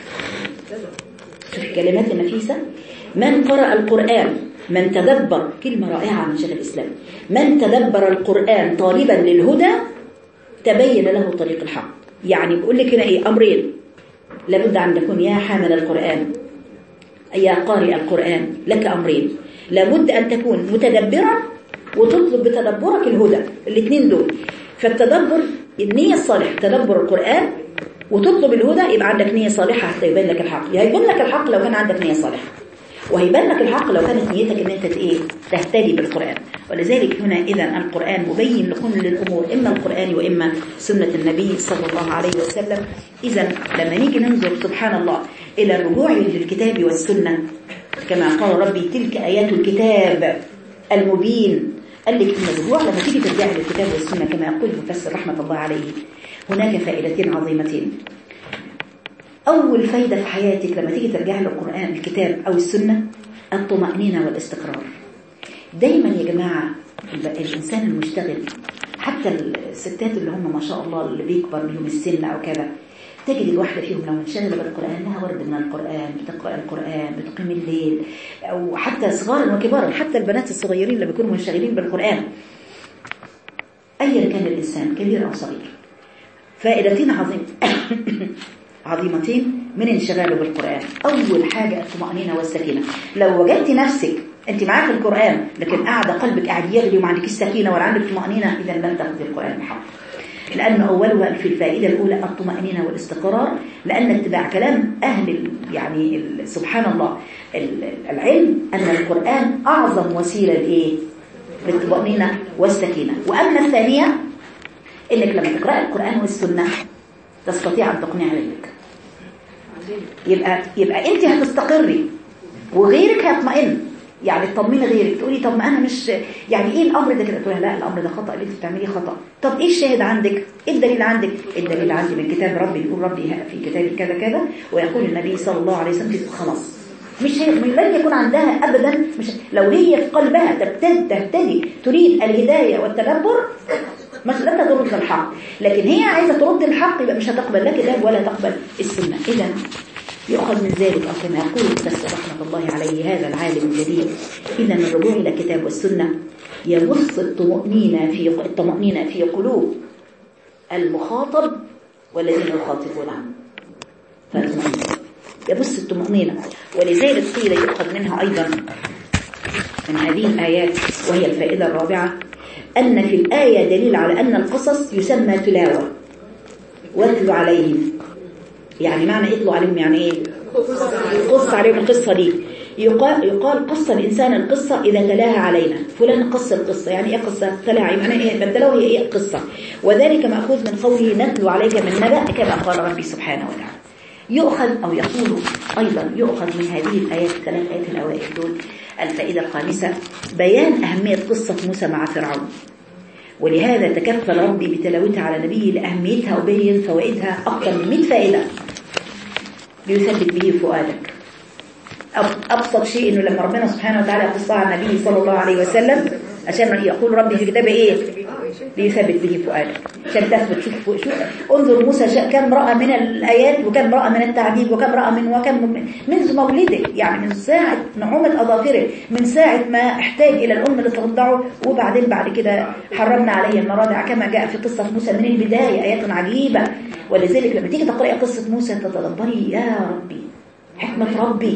شوف الكلمات النفيسة، من قرأ القرآن، من تدبر، كلمة رائعة من شيخ الإسلام، من تدبر القرآن طالبا للهدى تبين له طريق الحق. يعني بقول لك هنا ايه امرين لابد ان تكون يا حامل القرآن يا قارئ القرآن، لك امرين، لابد ان تكون متدبرا وتطلب بتدبرك الهدى، الاثنين دول. فالتدبر النية الصالحة تدبر القرآن وتطلب الهدى، يبقى عندك نية صالحة حتى يبين لك الحق. هيبين لك الحق لو كان عندك نية صالحة، وهيبان لك الحق لو كانت نيتك ان انت ايه تهتدي بالقرآن. ولذلك هنا اذا القرآن مبين لكل الامور، اما القرآن واما سنة النبي صلى الله عليه وسلم. اذا لما نيجي ننظر سبحان الله الى الرجوع للكتاب والسنة كما قال ربي تلك ايات الكتاب المبين، قال لك ان الرجوع لما تيجي ترجع للكتاب والسنة كما يقول المفسر رحمة الله عليه هناك فائدتين عظيمتين. أول فايدة في حياتك لما تيجي ترجع للقرآن الكتاب أو السنة الطمأنينة والاستقرار. دايما يا جماعة الإنسان المشتغل، حتى الستات اللي هم ما شاء الله اللي بيكبر لهم السن أو كذا، تجد الواحدة فيهم لو منشغلة بالقرآن لها ورد من القرآن، بتقرأ القرآن، بتقيم الليل، أو حتى صغارا وكبارا، حتى البنات الصغيرين اللي بيكونوا منشغلين بالقرآن أيا كان الإنسان كبير أو صغير. فائدتين عظيم عظيمتين من انشغاله بالقرآن. أول حاجة الطمأنينة والسكينة. لو وجدت نفسك أنت معاك القرآن لكن قاعدة قلبك قاعد يغلي وما عندك السكينة ولا عندك طمأنينة، إذا لن تأخذ القرآن الحق. لأن أولها في الفائدة الأولى الطمأنينة والاستقرار، لأن اتباع كلام أهل يعني سبحان الله العلم أن القرآن أعظم وسيلة لإيه؟ للطمأنينة والسكينة. وأما الثانية إنك لما تقرأ القرآن والسنة تستطيع أن تقنع غيرك، يبقى يبقى أنت هتستقري وغيرك هيطمئن. يعني تطمني غيرك، تقولي طب ما أنا مش يعني إيه الأمر ده كده، تقولي لا الأمر ده خطأ اللي أنت بتعمليه خطأ. طب إيه الشاهد عندك؟ إيه الدليل عندك؟ الدليل عندي من كتاب ربي، يقول ربي في كتابي كذا كذا، ويقول النبي صلى الله عليه وسلم خلاص. مش هي لن يكون عندها أبدا، مش لو هي في قلبها تبتدي تهتدي تريد الهداية والتدبر مش لا ترد الحق، لكن هي عايزة ترد الحق يبقى مش هتقبل لا كتاب ولا تقبل السنة. إذا يؤخذ من ذلك أو كما يقول المفسر رحمة الله عليه هذا العالم الجليل، إذا الرجوع إلى الكتاب والسنة يبث الطمأنينة في الطمأنينة في قلوب المخاطب والذين يخاطبونه، يبث الطمأنينة. ولذلك قيل يؤخذ منها أيضا من هذه الآيات، وهي الفائدة الرابعة، أن في الآية دليل على أن القصص يسمى تلاوة. واتلوا عليهم، يعني معنى اطلوا عليهم يعني ايه؟ قص عليهم القصة دي. يقال, يقال قص الإنسان القصة إذا تلاها علينا، فلان قص القصة، يعني ايه قصة تلاها؟ يعني ايه بدلوا هي ايه قصة؟ وذلك مأخوذ من قوله نتلو عليك من نبأ كما قال ربي سبحانه وتعالى. يؤخذ أو يقول أيضا يؤخذ من هذه الآيات الثلاث آيات الأوائل دول الفائدة الخامسة بيان أهمية قصة موسى مع فرعون، ولهذا تكفل ربي بتلاوتها على نبيه لأهميتها وبين فوائدها أكثر من مئة فائدة ليثبت به فؤادك. أبسط شيء إنه لما ربنا سبحانه وتعالى قصها على النبي صلى الله عليه وسلم عشان يقول ربي في كتابه إيه؟ ليثبت به فؤادك عشان تثبت. شوف شوف انظر موسى كم رأى من الآيات وكم رأى من التعذيب وكم رأى من وكم منذ مولده، يعني من ساعة نعومة أظافره، من ساعة ما احتاج إلى الأم لترضعه، وبعدين بعد كده حرمنا عليه المراضع كما جاء في قصة موسى من البداية، آيات عجيبة. ولذلك لما تيجي تقرأي قصة موسى تتدبري يا ربي حكمة ربي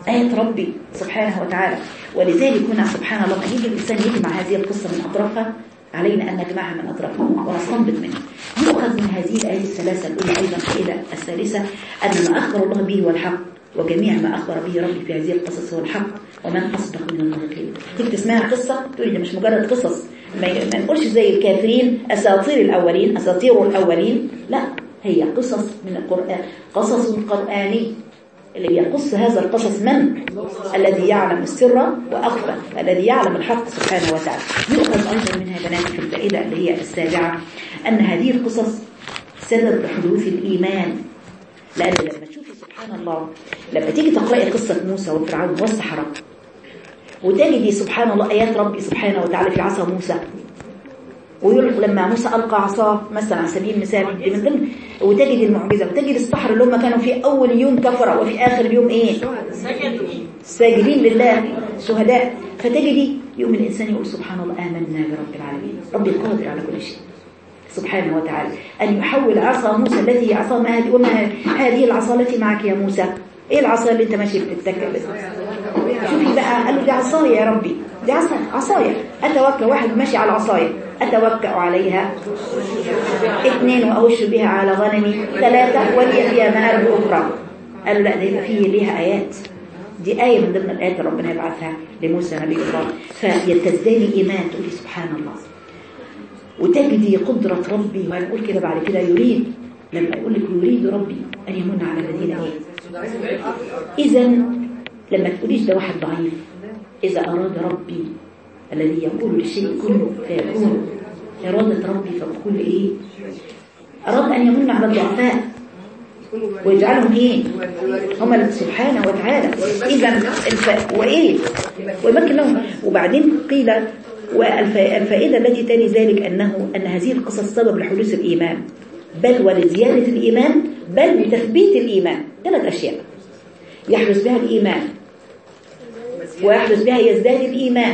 آيات ربي سبحانه وتعالى. ولذلك هنا سبحان الله يجي الإنسان يجمع هذه القصة من أطرافها، علينا أن نجمعها من أطرافها ونستنبط منها. يؤخذ من هذه الآية الثلاثة الأولى أيضا الفائدة الثالثة أن ما أخبر الله به هو الحق، وجميع ما أخبر به ربي في هذه القصص هو الحق، ومن أصدق من الله قيلا. تيجي تسمعها قصة تقولي ده مش مجرد قصص، ما نقولش زي الكافرين أساطير الأولين أساطير الأولين، لا، هي قصص من القرآن، قصص قرآني. اللي يقص هذا القصص من؟ الذي يعلم السر وأخفى، الذي يعلم الحق سبحانه وتعالى. يؤخذ أيضا منها بنات في الفائدة اللي هي السابعة أن هذه القصص سبب حدوث الإيمان. لأن لما تشوفي سبحان الله لما تيجي تقرأي قصة موسى وفرعون والسحرة وتجدي سبحان الله آيات ربي سبحانه وتعالى في عصا موسى، ويقول لما موسى ألقى عصاه مثلا على سبيل المثال من ضمن، وتجد المعجزة، وتجد السحر اللي هم كانوا في أول يوم كفرة وفي آخر اليوم إيه؟ ساجدين لله شهداء. فتجدي يوم الإنسان يقول سبحان الله آمنا برب العالمين، ربي قادر على كل شيء سبحانه وتعالى. أن يحول عصا موسى التي عصا ما هذه وما هذه العصا التي معك يا موسى، إيه العصا اللي أنت ماشي بتتكلم؟ شوفي بقى، قال له دي عصايا يا ربي، دي عصا عصايا أتوكل، واحد ماشي على عصايا أتوكأ عليها، اثنين وأهش بها على غنمي، ثلاثة ولي فيها مآرب أخرى. قالوا لا، ده يبقى فيه ليها آيات، دي آية من ضمن الآيات اللي ربنا يبعثها لموسى نبي الله. فيتزداد إيمان، تقولي سبحان الله، وتجدي قدرة ربي. وهنقول كده بعد كده يريد، لما يقول لك يريد ربي أن يمن على الذين إيه. إذا لما تقوليش ده واحد ضعيف، إذا أراد ربي الذي يقول للشيء كله فيكون، إرادة ربي فبكل إيه؟ أراد أن يمن على الضعفاء ويجعلهم إيه؟ هم سبحانه وتعالى. إذا الف... وإيه؟ ويمكن لهم. وبعدين قيل والفائدة التي تلي ذلك أنه أن هذه القصص سبب لحدوث الإيمان، بل ولزيادة الإيمان، بل لتثبيت الإيمان. ثلاث أشياء يحدث بها الإيمان، ويحدث بها يزداد الإيمان،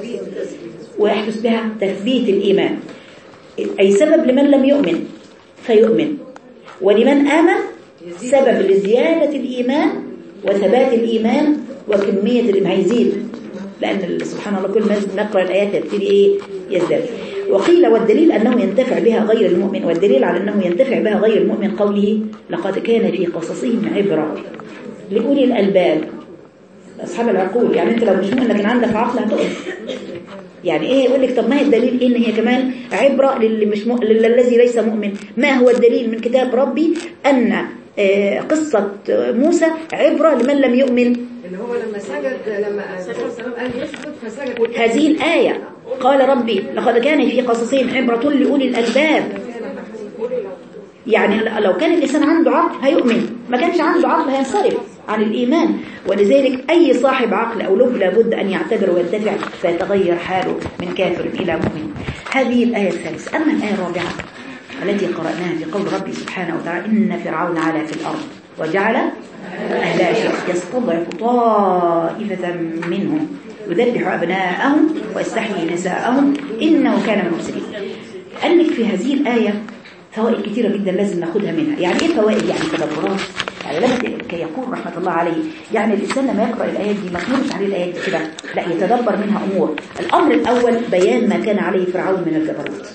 ويحدث بها تثبيت الإيمان. أي سبب لمن لم يؤمن فيؤمن، ولمن آمن سبب لزيادة الإيمان وثبات الإيمان وكمية الإيمان يزيد، لأن سبحان الله كل ما نقرأ الآيات يبتدي إيه؟ يزداد. وقيل والدليل أنه ينتفع بها غير المؤمن، والدليل على أنه ينتفع بها غير المؤمن قوله لقد كان في قصصهم عبرة لأولي الألباب، أصحاب العقول. يعني أنت لو مش مؤمن لكن عندك عقل هتؤمن. يعني إيه؟ يقول لك طب ما هي الدليل إن هي كمان عبرة للي مش مؤمن، للذي ليس مؤمن. ما هو الدليل من كتاب ربي أن قصة موسى عبرة لمن لم يؤمن؟ اللي هو لما سجد، لما قال يسجد فسجد. هذه الآية قال ربي لقد كان في قصصهم عبرة لأولي الألباب. يعني لو كان الإنسان عنده عقل هيؤمن، ما كانش عنده عقل هينصرف عن الإيمان. ولذلك أي صاحب عقل أو لب لابد أن يعتبر وينتفع فيتغير حاله من كافر إلى مؤمن. هذه الآية الثالثة. أما الآية الرابعة التي قرأناها في قول ربي سبحانه وتعالى إن فرعون علا في الأرض وجعل أهلها شيعا يستضعف طائفة منهم يذبح أبناءهم ويستحيي نساءهم إنه كان من المفسدين. قال لك في هذه الآية فوائد كثيرة جدا لازم ناخدها منها. يعني إيه فوائد؟ يعني تدبرات. يعني لما يقول رحمة الله عليه، يعني الإنسان لما يقرأ الآيات دي ما تمرش عليه الآيات دي كده، لا، يتدبر منها أمور. الأمر الأول بيان ما كان عليه فرعون من الجبروت،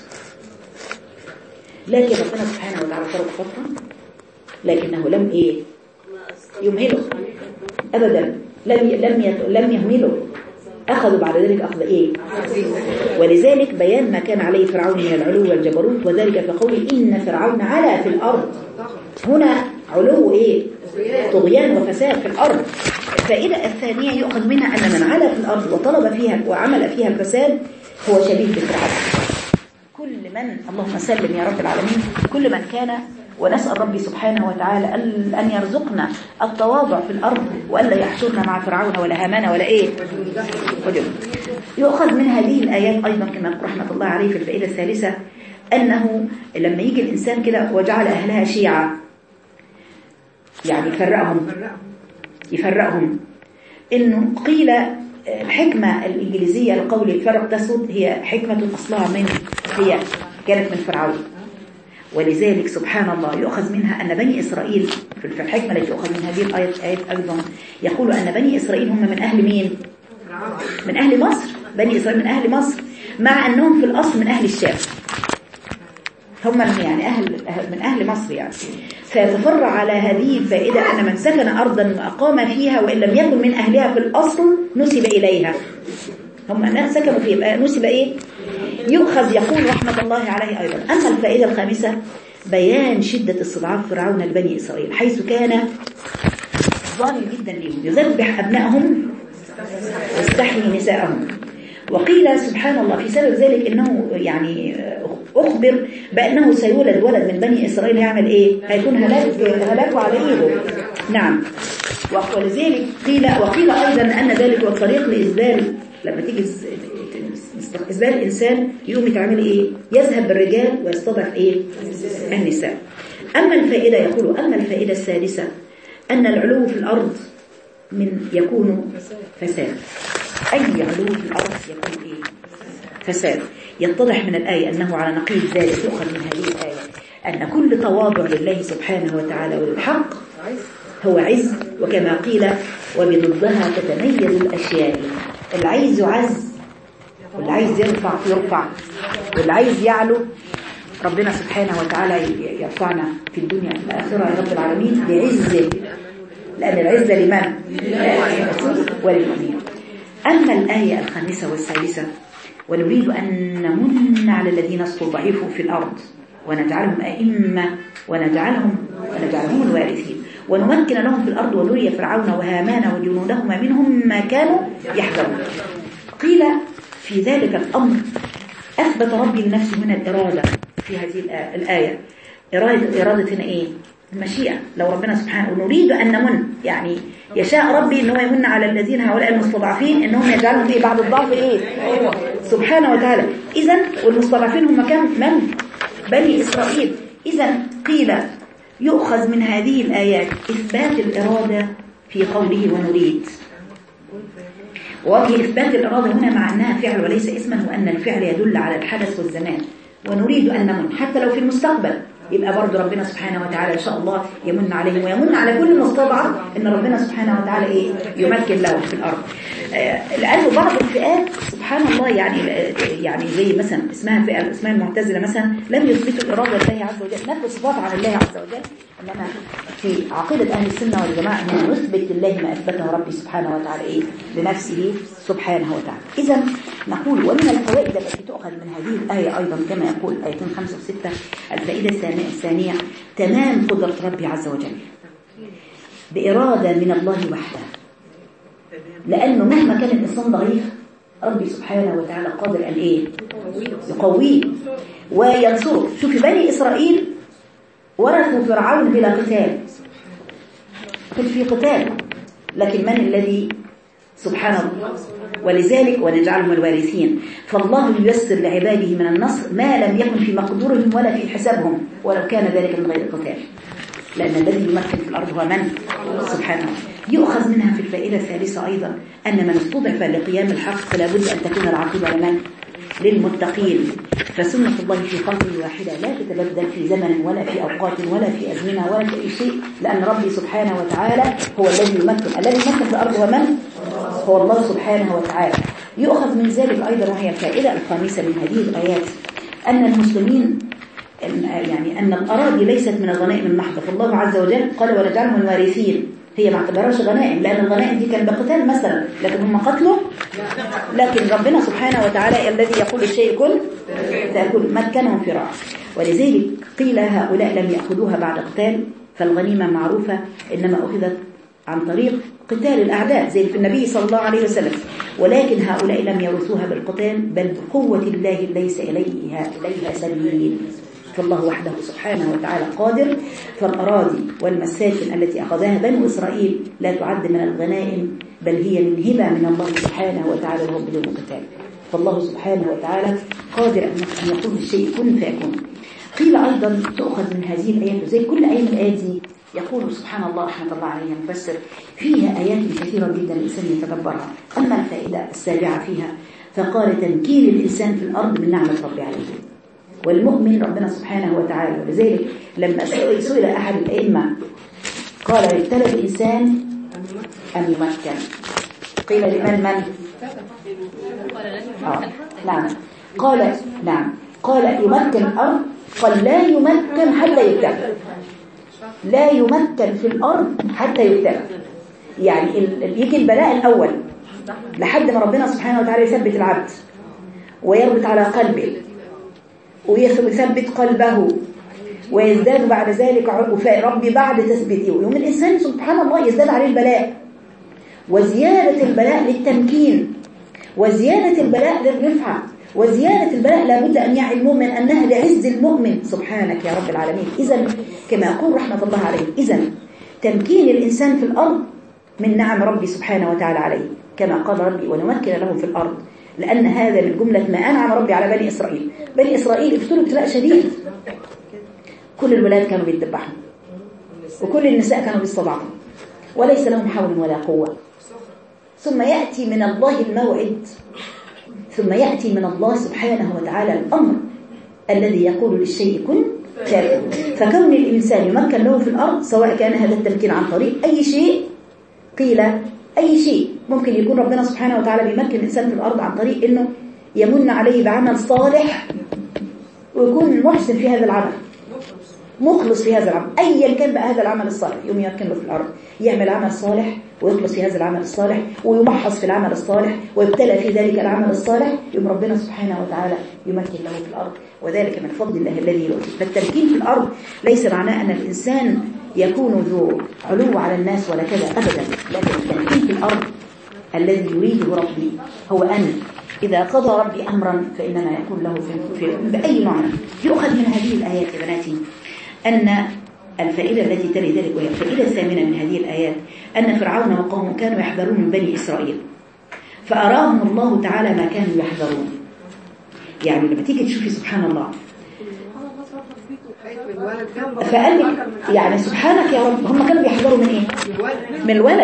لكن ربنا سبحانه وتعالى فرق فترة لكنه لم إيه يمهله أبدا، لم لم لم يهمله، أخذوا بعد ذلك أخذ إيه. ولذلك بيان ما كان عليه فرعون من العلو والجبروت، وذلك في قوله إن فرعون علا في الأرض. هنا علو إيه؟ طغيان وفساد في الأرض. الفائدة الثانية يؤخذ منها أن من علا في الأرض وطلب فيها وعمل فيها الفساد هو شبيه بفرعون. كل من اللهم سلم يا رب العالمين، كل من كان، ونسأل ربي سبحانه وتعالى أن يرزقنا التواضع في الأرض وألا يحشرنا مع فرعون ولا هامان ولا إيه وجب. يؤخذ من هذه الآيات أيضا كما رحمة الله عليه في الفائدة الثالثة أنه لما يجي الإنسان كده وجعل أهلها شيعا، يعني يفرقهم يفرقهم إنه قيل الحكمة الإنجليزية لقول الفرق تسود هي حكمة أصلها من هي كانت من فرعون، ولذلك سبحان الله يؤخذ منها أن بني إسرائيل في الحكمة التي يؤخذ من هذه الآية أيضا يقول أن بني إسرائيل هم من أهل مين؟ من أهل مصر. بني إسرائيل من أهل مصر مع أنهم في الأصل من أهل الشام، هم يعني أهل من أهل مصر يعني. فيتفرع على هذه الفائدة أن من سكن أرضا وأقام فيها وإن لم يكن من أهلها في الأصل نسب إليها، هم أنها سكنوا فيها نسب إيه؟ يؤخذ يقول رحمة الله عليه أيضا. أما الفائدة الخامسة بيان شدة استضعاف فرعون لبني إسرائيل، حيث كان ظالم جدا لهم، يذبح أبنائهم ويستحيي نساءهم. وقيل سبحان الله في سبب ذلك إنه يعني أخبر بأنه سيولد ولد من بني إسرائيل يعمل إيه؟ هيكون هلاك هلاكه على إيده. نعم. ولذلك قيل وقيل أيضا أن ذلك هو الطريق لإذلال، لما تيجي إذلال الإنسان يقوم يتعمل إيه؟ يذهب بالرجال ويستضعف إيه؟ النساء. أما الفائدة يقول أما الفائدة السادسة أن العلو في الأرض من يكون فساد. أي علو في الأرض يكون إيه؟ فساد. يتضح من الآية أنه على نقيض ذلك يؤخذ من هذه الآية أن كل تواضع لله سبحانه وتعالى وللحق هو عز، وكما قيل وبضدها تتميز الأشياء. العايز يعز، واللي عايز يرفع يرفع، واللي عايز يعلو ربنا سبحانه وتعالى يرفعنا في الدنيا والآخرة يا رب العالمين بعزه، لأن العزة لمن؟ وللمؤمنين. أما الآية الخامسة والسادسة ونريد أن نمن على الذين استضعفوا في الأرض ونجعلهم أئمة ونجعلهم ونجعلهم الوارثين ونمكن لهم في الأرض ونري فرعون وهامان وجنودهما منهم ما كانوا يحذرون. قيل في ذلك الأمر أثبت ربي لنفسه من الإرادة في هذه الآية. إرادة, إرادة هنا إيه؟ المشيئة. لو ربنا سبحانه ونريد أن نمن، يعني يشاء ربي أنه يمن على الذين هؤلاء المستضعفين أنهم يجعلهم في بعض الضعف إيه؟ سبحانه وتعالى. إذن والمستضعفين هم كم؟ من؟ بني إسرائيل. إذن قيل يؤخذ من هذه الآيات إثبات الإرادة في قوله ونريد. ووجه إثبات الإرادة هنا مع أنها فعل وليس اسما، وأن الفعل يدل على الحدث والزمان. ونريد أن نمن حتى لو في المستقبل، يبقى برضو ربنا سبحانه وتعالى إن شاء الله يمن عليهم ويمن على كل مستضعف إن ربنا سبحانه وتعالى إيه؟ يمكن له في الأرض. آه لأنه بعض الفئات سبحان الله يعني يعني زي مثلا اسمها فئة اسمها المعتزلة مثلا لم يثبتوا الإرادة لله عز وجل، نفس صفات عن الله عز وجل. إنما في عقيدة أهل السنة والجماعة أننا نثبت لله ما أثبته ربي سبحانه وتعالى إيه؟ لنفسه سبحانه وتعالى. إذا نقول ومن الفوائد التي تؤخذ من هذه الآية أيضا كما يقول آيتين خمسة وستة الفائدة الثانية تمام قدرة ربي عز وجل بإرادة من الله وحده، لأنه مهما كان الإنسان ضعيف ربي سبحانه وتعالى قادر أن إيه؟ يقويه وينصره. شوفي بني إسرائيل ورثوا فرعون بلا قتال، في قتال، لكن من الذي سبحان الله؟ ولذلك ونجعلهم الوارثين. فالله ييسر لعباده من النصر ما لم يكن في مقدورهم ولا في حسابهم ولو كان ذلك من غير قتال، لأن الذي يمكن في الأرض هو من؟ سبحانه. يؤخذ منها في الفائدة الثالثة أيضا أن من استضعف لقيام الحق فلا بد أن تكون العاقبة لمن؟ للمتقين. فسنة الله في خلقه واحدة لا تتبدل في زمن ولا في أوقات ولا في أزمنة ولا في أي شيء، لأن ربي سبحانه وتعالى هو الذي يمكن. الذي يمكن في الأرض هو من؟ هو الله سبحانه وتعالى. يؤخذ من ذلك أيضا وهي الفائدة الخامسة من هذه الآيات أن المسلمين يعني أن الأراضي ليست من الغنائم المحضة، فالله عز وجل قال ونجعلهم الوارثين. هي ما اعتبرهاش غنائم لأن الغنائم دي كان بقتال مثلا، لكن هم قتلوا. لكن ربنا سبحانه وتعالى الذي يقول الشيء كن فيكون مكنهم في رعاه. ولذلك قيل هؤلاء لم يأخذوها بعد قتال، فالغنيمة معروفة إنما أخذت عن طريق قتال الأعداء زي في النبي صلى الله عليه وسلم، ولكن هؤلاء لم يرثوها بالقتال بل بقوة الله ليس إليها إليها سبيل. فالله وحده سبحانه وتعالى قادر. فالأراضي والمساكن التي أخذها بنو إسرائيل لا تعد من الغنائم بل هي من هبة من الله سبحانه وتعالى وهو بدون قتال. فالله سبحانه وتعالى قادر أن يقول الشيء كن فيكون. قيل أيضا تأخذ من هذه الآيات زي كل آية من الآيات دي يقول سبحان الله رحمة الله عليه المفسر فيها آيات كثيرة جدا الإنسان يتدبرها. أما الفائدة السابعة فيها فقال تمكين الإنسان في الأرض من نعمة ربي عليه. والمؤمن ربنا سبحانه وتعالى. ولذلك لما سئل أحد الأئمة قال ابتلى الإنسان أن يمكن، قيل لمن من؟ آه. نعم قال نعم قال يمكن الأرض، قال لا يمكن حتى يبتلى، لا يمكن في الأرض حتى يبتلى. يعني يجي البلاء الأول لحد ما ربنا سبحانه وتعالى يثبت العبد ويربط على قلبه ويثبت قلبه ويزداد بعد ذلك ربي بعد تثبيته. يوم الإنسان سبحان الله يزداد عليه البلاء، وزيادة البلاء للتمكين، وزيادة البلاء للرفعة، وزيادة البلاء لابد أن يعي المؤمن أنها لعز المؤمن. سبحانك يا رب العالمين. إذن كما يقول رحمة الله عليه، إذن تمكين الإنسان في الأرض من نعم ربي سبحانه وتعالى عليه، كما قال ربي ونمكن له في الأرض، لأن هذا من جملة ما أنعم ربي على بني إسرائيل. بني إسرائيل ابتلوا ابتلاء شديد، كل الولاد كانوا بيتذبحوا وكل النساء كانوا بيستضعفوا وليس لهم حول ولا قوة. ثم يأتي من الله الموعد، ثم يأتي من الله سبحانه وتعالى الأمر الذي يقول للشيء كن فيكون. فكون الإنسان يمكن له في الأرض، سواء كان هذا التمكين عن طريق أي شيء، قيل أي شيء، ممكن يكون ربنا سبحانه وتعالى بيمكن الإنسان في الأرض عن طريق إنه يمن عليه بعمل صالح ويكون محسن في هذا العمل، مخلص في هذا العمل، أيا كان بقى هذا العمل الصالح، يوم يمكن له في الأرض يعمل عمل صالح ويخلص في هذا العمل الصالح ويمحص في العمل الصالح ويبتلى في ذلك العمل الصالح، يوم ربنا سبحانه وتعالى يمكن له في الأرض، وذلك من فضل الله الذي يؤتي. فالتمكين في الأرض ليس معناه أن الإنسان يكون ذو علو على الناس ولا كذا أبدا، لكن التمكين في الأرض الذي يريده ربي هو أن إذا قضى ربي أمرا فإنما يكون له في, في بأي نوع. يؤخذ من هذه الآيات يا بناتي أن الفائدة التي تلي ذلك، وهي الفائدة الثامنة من هذه الآيات، أن فرعون وقومه كانوا يحذرون من بني إسرائيل فأراهم الله تعالى ما كانوا يحذرون. يعني لما تيجي تشوفي سبحان الله، فقال لك يعني سبحانك يا رب، هم كانوا بيحذروا من إيه؟ من الولد.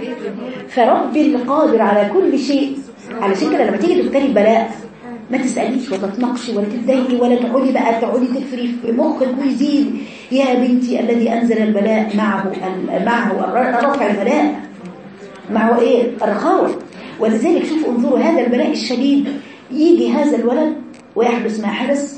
فربي القادر على كل شيء، علشان كده لما تيجي تبتلي البلاء ما تسأليش وتتناقشي ولا تتضايقي ولا تقعدي بقى تقعدي تفري في مخك ويزيد. يا بنتي الذي أنزل البلاء معه معه رفع البلاء، معه إيه؟ الرخاوة. ولذلك شوفوا انظروا هذا البلاء الشديد، يجي هذا الولد ويحدث ما حدث،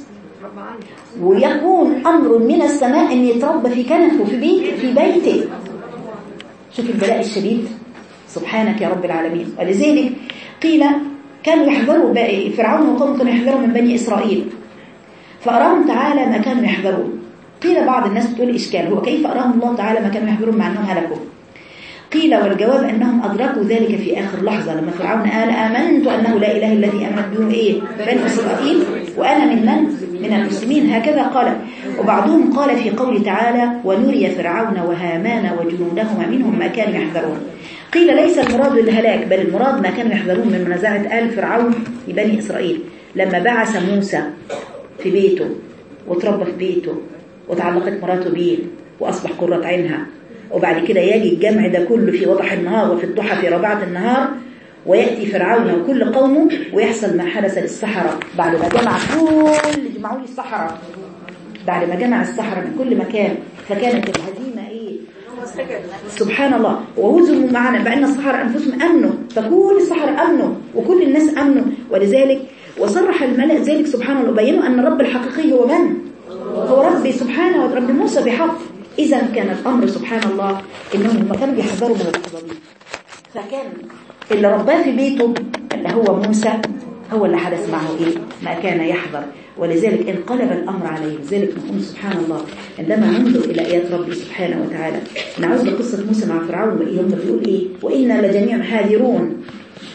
ويكون أمر من السماء أن يتربى في كنفه في بيت في بيته. شوف البلاء الشديد، سبحانك يا رب العالمين. ولذلك قيل كانوا يحذروا فرعون وقومه كانوا يحذروا من بني إسرائيل فأراهم تعالى ما كانوا يحذرون. قيل بعض الناس بتقول إشكال، هو كيف أراهم الله تعالى ما كانوا يحذرون مع أنهم هلكوا؟ قيل والجواب أنهم أدركوا ذلك في آخر لحظة لما فرعون قال آمنت أنه لا إله الذي آمنت به إيه؟ بني إسرائيل وأنا من من؟ من المسلمين. هكذا قال. وبعضهم قال في قول تعالى ونري فرعون وهامان وجنودهما منهم ما كانوا يحذرون. قيل ليس المراد الهلاك، بل المراد ما كانوا يحذرون من منازعة آل فرعون لبني إسرائيل لما بعث موسى في بيته وتربى في بيته وتعلقت مراته بيه وأصبح قرة عينها، وبعد كده يجي الجمع ده كله في وضح النهار وفي الضحى في رباعة النهار، ويأتي فرعون وكل قومه ويحصل ما حدث للسحرة بعد ما جمع كل جمعوا لي السحرة، بعد ما جمع السحرة من كل مكان، فكانت الهزيمة إيه؟ سبحان الله. وهزموا معنا بأن السحرة أنفسهم أمنوا، فكل السحرة أمنوا وكل الناس أمنوا. ولذلك وصرح الملأ ذلك سبحان الله، بينوا أن الرب الحقيقي هو من؟ هو ربي سبحانه ورب موسى بحق. إذا كان الأمر سبحان الله إنهم كانوا بيحذروا من الأحضانين، فكان اللي رباه في بيته اللي هو موسى هو اللي حدث معه إيه؟ ما كان يحذر. ولذلك انقلب الأمر عليه. لذلك نقول سبحان الله عندما ننظر إلى آيات ربي سبحانه وتعالى، نعوذ بقصة موسى مع فرعون وإيه هم بيقول إيه؟ وإنا لجميع حاذرون.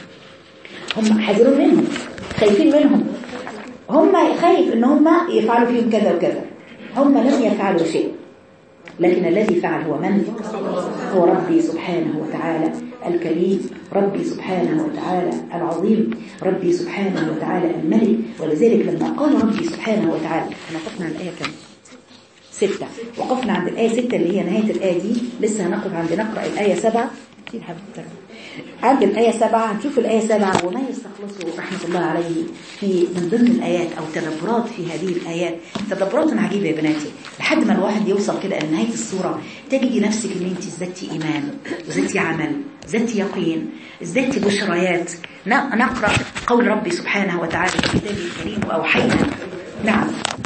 هم حاذرون منهم، خايفين منهم، هم خايف إن هم يفعلوا فيهم كذا وكذا، هم لم يفعلوا شيء، لكن الذي فعل هو من؟ هو ربي سبحانه وتعالى الكريم، ربي سبحانه وتعالى العظيم، ربي سبحانه وتعالى الملك. ولذلك لما قال ربي سبحانه وتعالى، احنا وقفنا عند الآية كم؟ ستة. وقفنا عند الآية ستة اللي هي نهاية الآية دي، لسه هنقف عند نقرأ الآية سبعة. عند الآية سبعة هنشوف الآية سبعة وما يستخلصه رحمة الله عليه في من ضمن الآيات أو تدبرات في هذه الآيات. تدبرات عجيبة يا بناتي، لحد ما الواحد يوصل كده لنهاية السورة تجدي نفسك ان انت ازددتي إيمان وزدتي عمل زدتي يقين زدتي بشريات. نقرأ قول ربي سبحانه وتعالى في كتابه الكريم وأوحينا. نعم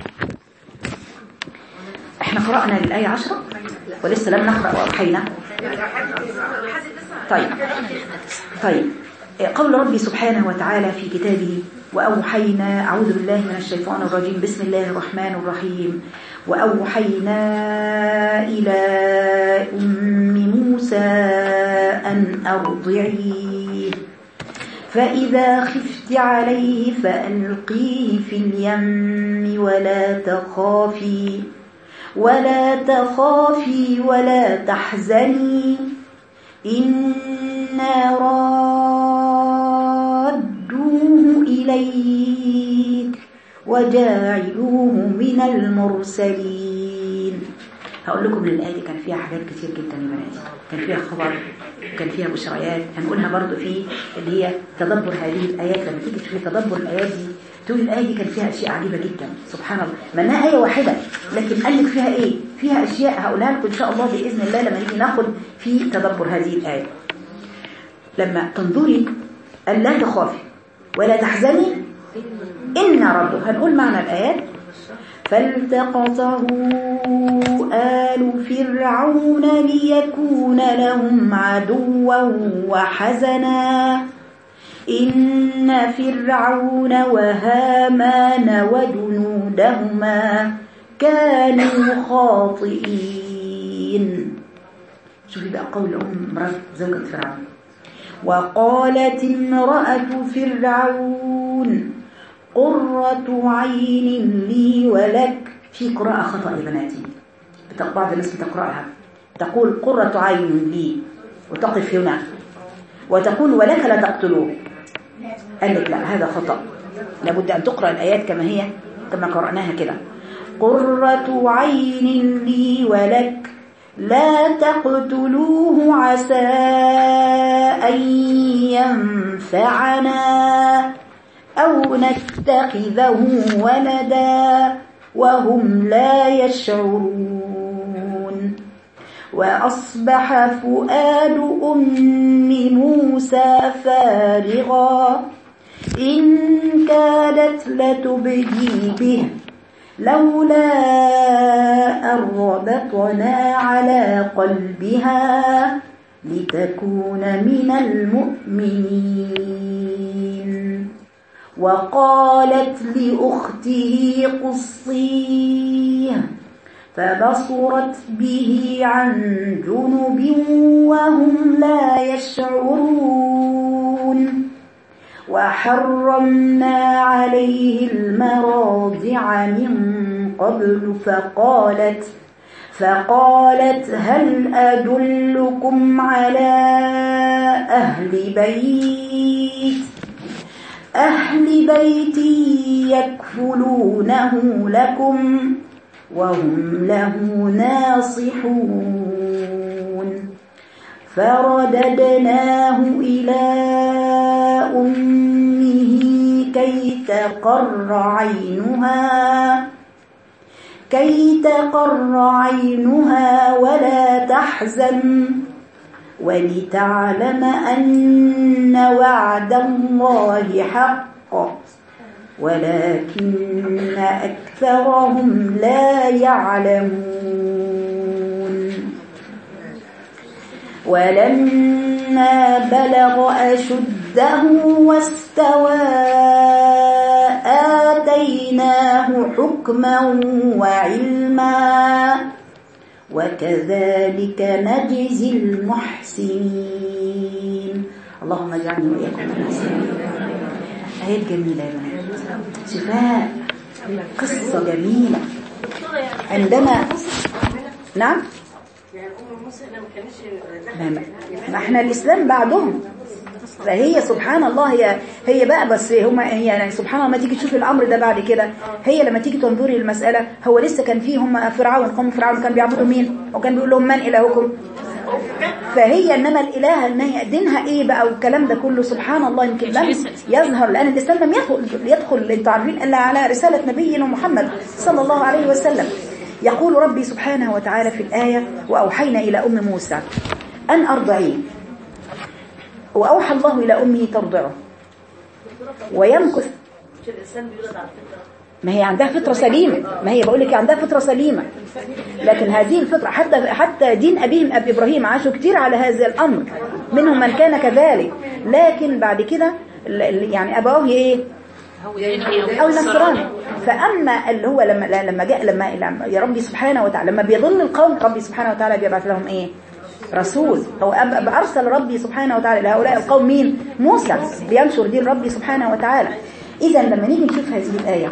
احنا قرأنا للآية عشرة ولسه لم نقرأ وأوحينا. طيب طيب قول ربي سبحانه وتعالى في كتابه وأوحينا. أعوذ بالله من الشيطان الرجيم. بسم الله الرحمن الرحيم. وأوحينا إلى أم موسى أن أرضعيه فإذا خفت عليه فألقيه في اليم ولا تخافي ولا تخافي ولا تحزني إنا رادوه إليك وجاعلوه من المرسلين. هقول لكم الآية دي كان فيها حاجات كتير جدا يا بناتي، كان فيها خبر وكان فيها بشريات هنقولها برضو في اللي هي تدبر هذه الآيات. لما تيجي تشوفي تدبر الآيات دي تقول الآية دي كان فيها أشياء عجيبة جدا سبحان الله، منها آية واحدة لكن قال لك فيها إيه؟ فيها أشياء هقولها لكم إن شاء الله بإذن الله لما نيجي ناخد في تدبر هذه الآية. لما تنظري أن لا تخافي ولا تحزني إن ربه، هنقول معنى الآيات. فالتقطه آل فرعون ليكون لهم عدوا وحزنا إن فرعون وهامان وجنودهما كانوا خاطئين. شوفي بقى قول أم امرأة زوجة فرعون. وقالت امرأة فرعون قرة عين لي ولك. في قراءة خطأ يا بناتي، بعض الناس بتقرأها تقول قرة عين لي وتقف هنا وتقول ولك لا تقتلوه. قال لك لا هذا خطأ، لابد أن تقرأ الآيات كما هي كما قرأناها كده. قرة عين لي ولك لا تقتلوه عسى أن ينفعنا أو نتخذه ولدا وهم لا يشعرون. وأصبح فؤاد أم موسى فارغا إن كادت لتبدي به لولا أن ربطنا على قلبها لتكون من المؤمنين. وقالت لأخته قصيه فبصرت به عن جنب وهم لا يشعرون. وحرمنا عليه المراضع من قبل فقالت فقالت هل أدلكم على أهل بيت أهل بيت يكفلونه لكم وهم له ناصحون. فرددناه إلى أمه كي تقر عينها كي تقر عينها ولا تحزن ولتعلم أن وعد الله حق ولكن أكثرهم لا يعلمون. ولما بلغ أشده واستوى آتيناه حكما وعلما وكذلك نجزي المحسنين. اللهم اجعلني وإياكم من المحسنين. آيات جميلة يا بنات، شفاء، قصة جميلة. عندما نعم ما احنا الإسلام بعدهم، فهي سبحان الله هي هي بقى بس هما هي يعني سبحان الله. ما تيجي تشوف الأمر ده بعد كده، هي لما تيجي تنظري للمسألة، هو لسه كان فيه هم فرعون قوم فرعون كان بيعبدوا مين؟ وكان بيقول لهم من إلهكم؟ فهي انما الاله ان هي دينها ايه بقى والكلام ده كله سبحان الله يمكن لم يظهر لان الاسلام لم يدخل يدخل انتوا عارفين الا على رساله نبينا محمد صلى الله عليه وسلم. يقول ربي سبحانه وتعالى في الايه واوحينا الى ام موسى ان ارضعيه واوحى الله الى امه ترضعه ويمكث. ما هي عندها فطرة سليمة، ما هي بقول لك عندها فطرة سليمة، لكن هذه الفطرة حتى حتى دين أبيهم أبي إبراهيم عاشوا كتير على هذا الأمر، منهم من كان كذلك، لكن بعد كده يعني أبوه إيه أو النصراني. فأما اللي هو لما لما جاء لما يا ربي سبحانه وتعالى لما بيضل القوم ربي سبحانه وتعالى بيبعث لهم إيه رسول. هو أرسل ربي سبحانه وتعالى لهؤلاء القوم مين؟ موسى بينشر دين ربي سبحانه وتعالى. إذا لما نيجي نشوف هذه الآية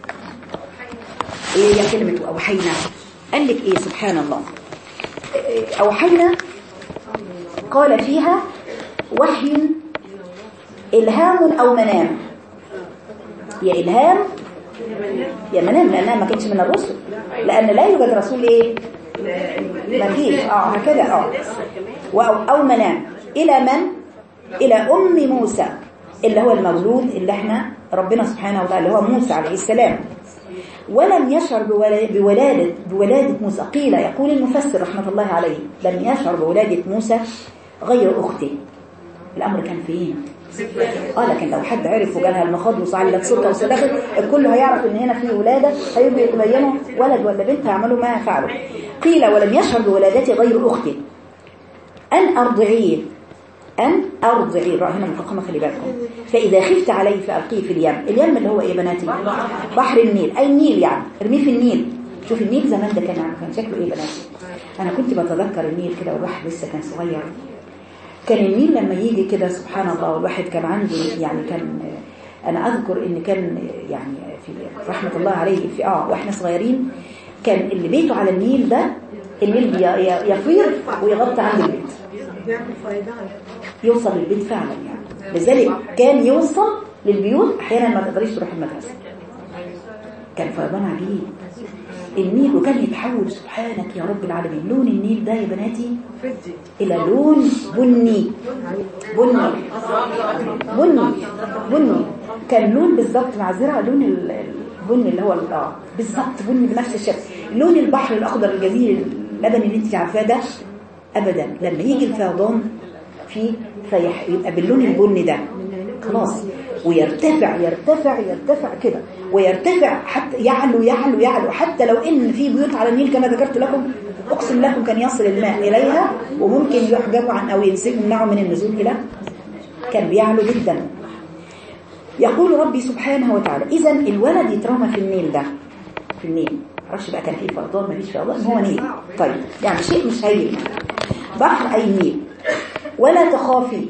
ايه هي كلمة اوحينا؟ قال لك ايه سبحان الله. اوحينا قال فيها وحي الهام او منام، يا الهام يا منام لانها ما كانتش من الرسل، لان لا يوجد رسول ايه ما فيش اه هكذا اه او او منام. الى من؟ الى ام موسى اللي هو المولود اللي احنا ربنا سبحانه وتعالى اللي هو موسى عليه السلام. ولم يشعر بولادة بولادة موسى، قيل يقول المفسر رحمة الله عليه لم يشعر بولادة موسى غير أخته. الأمر كان فين؟ اه لكن لو حد عرف وجالها المخاض وصعلت صوتها وصدقت الكل هيعرف ان هنا في ولادة هيبقوا يبينوا ولد ولا بنت هيعملوا ما فعلوا. قيل ولم يشعر بولادته غير أخته أن أرضعيه أن أرضعي هنا مفخمة خلي بالكم. فإذا خفت عليه فألقيه في اليم. اليم اللي هو إيه بناتي؟ بحر النيل، أي النيل يعني ارميه في النيل. شوف النيل زمان ده كان كان شكله إيه بناتي؟ أنا كنت بتذكر النيل كده والواحد لسه كان صغير. كان النيل لما يجي كده سبحان الله والواحد كان عنده يعني كان أنا أذكر إن كان يعني في رحمة الله عليه في آه وإحنا صغيرين كان اللي بيته على النيل ده النيل يفيض ويغطي عند البيت يوصل للبيت فعلا يعني. لذلك كان يوصل للبيوت احيانا ما تقدريش تروح المدرسه، كان فيضان عجيب النيل وكان يتحول سبحانك يا رب العالمين. لون النيل ده يا بناتي الى لون بني بني بني بني كان لون بالظبط معذره لون البني اللي هو اه بالظبط بني بنفس الشكل. لون البحر الاخضر الجزيري اللبني اللي انت عارفاه ده ابدا لما يجي الفيضان فيه فيبقى باللون البني ده خلاص ويرتفع يرتفع يرتفع كده ويرتفع حتى يعلو يعلو يعلو حتى لو ان في بيوت على النيل كما ذكرت لكم اقسم لكم كان يصل الماء اليها وممكن يحجبوا عن او يمنعوا من النزول الى كان بيعلو جدا. يقول ربي سبحانه وتعالى اذا الولد يترمى في النيل ده في النيل معرفش بقى كان فيه فيضان ما فيش فيضان هو نيل طيب يعني شيء مش هين بحر اي نيل. ولا تخافي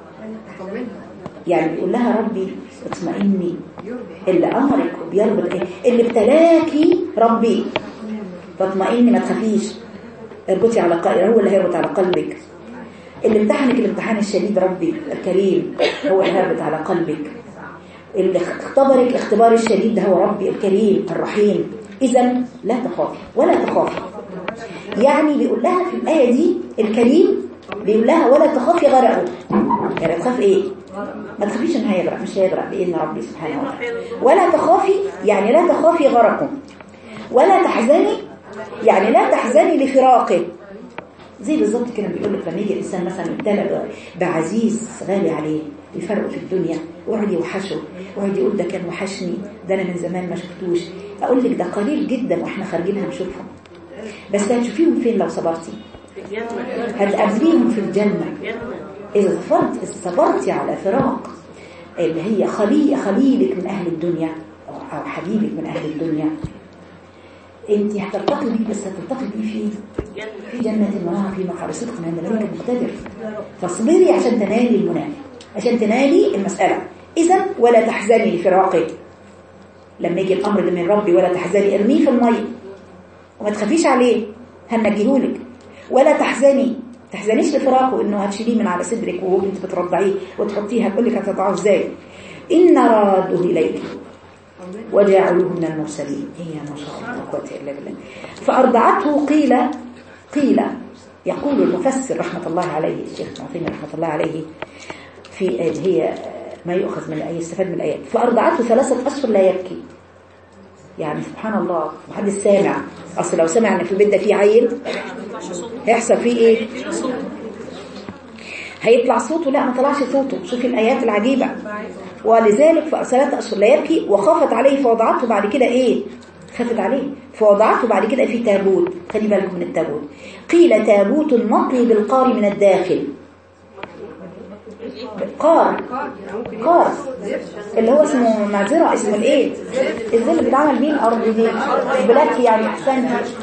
يعني بيقول لها ربي اطمئني اللي امرك وبيربط ايه اللي ابتلاكي ربي فاطمئني ما تخافيش اربطي على قلبك هو اللي هيربط على قلبك. اللي امتحنك الامتحان الشديد ربي الكريم هو اللي هيربط على قلبك. اللي اختبرك اختبار الشديد ده هو ربي الكريم الرحيم. اذا لا تخافي ولا تخافي يعني بيقول لها في الايه دي الكريم بيقول لها ولا تخافي غرقه يعني تخاف ايه ما تخافيش ان هيغرق مش هيغرق باذن ربي سبحانه وتعالى. ولا تخافي يعني لا تخافي غرقه. ولا تحزني يعني لا تحزني لفراقه زي بالظبط كده بيقول لك لما يجي الانسان مثلا يبتلى بعزيز غالي عليه يفرقه في الدنيا ويقعد يوحشه ويقعد يقول ده كان وحشني ده انا من زمان ما شفتوش. اقول لك ده قليل جدا واحنا خارجين هنشوفهم بس هتشوفيهم فين لو صبرتي هتقابليهم في الجنة. إذا صبرت صبرتي على فراق اللي هي خلي خليلك من أهل الدنيا أو حبيبك من أهل الدنيا أنت هتلتقي بيه بس هتلتقي بيه في في جنة ونهر في مقعد صدق عند ملك مقتدر. فاصبري عشان تنالي المنال عشان تنالي المسألة. إذا ولا تحزني لفراقه لما يجي الأمر ده من ربي ولا تحزني ارميه في المية وما تخافيش عليه هنجيهولك. ولا تحزني تحزنيش لفراقه انه هتشيليه من على صدرك وهو انت بترضعيه وتحطيه هتقول لك هتضعه ازاي. ان راده اليك وجعلوه من المرسلين. هي ما شاء الله قوه الا بالله. فارضعته قيل قيل يقول المفسر رحمة الله عليه الشيخ معطيني رحمة الله عليه في هي ما يؤخذ من الآية يستفاد من الآيات. فأرضعته ثلاثة أشهر لا يبكي. يعني سبحان الله محدش سامع. أصل لو سمع أن في البيت ده فيه عيل هيحصل فيه إيه؟ هيطلع صوته. لا ما طلعش صوته. شوفي الآيات العجيبة. ولذلك فثلاثة أشهر لا يبكي وخافت عليه فوضعته بعد كده إيه؟ خافت عليه فوضعته بعد كده في تابوت. خلي بالكم من التابوت. قيل تابوت مطلي بالقار من الداخل. قار قار اللي هو اسمه معذرة اسمه الايه الزي اللي بيتعمل بيه الارض دي البلاك يعني احسن.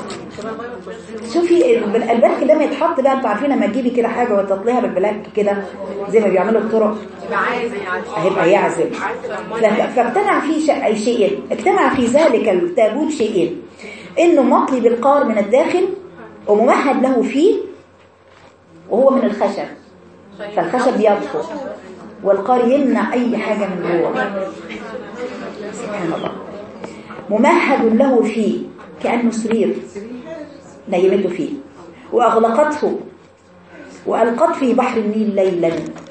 شوفي البلاك لما يتحط بقى انتوا عارفين لما تجيبي كده حاجه وتطليها بالبلاك كده زي ما بيعملوا الطرق هيبقى يعزل. فاجتمع فيه شيئين. اجتمع في ذلك التابوت شيئين انه مطلي بالقار من الداخل وممهد له فيه وهو من الخشب. فالخشب يطفو والقار يمنع أي حاجة من جوه. سبحان الله. ممهد له فيه كأنه سرير نيمته فيه وأغلقته وألقت في بحر النيل ليلا.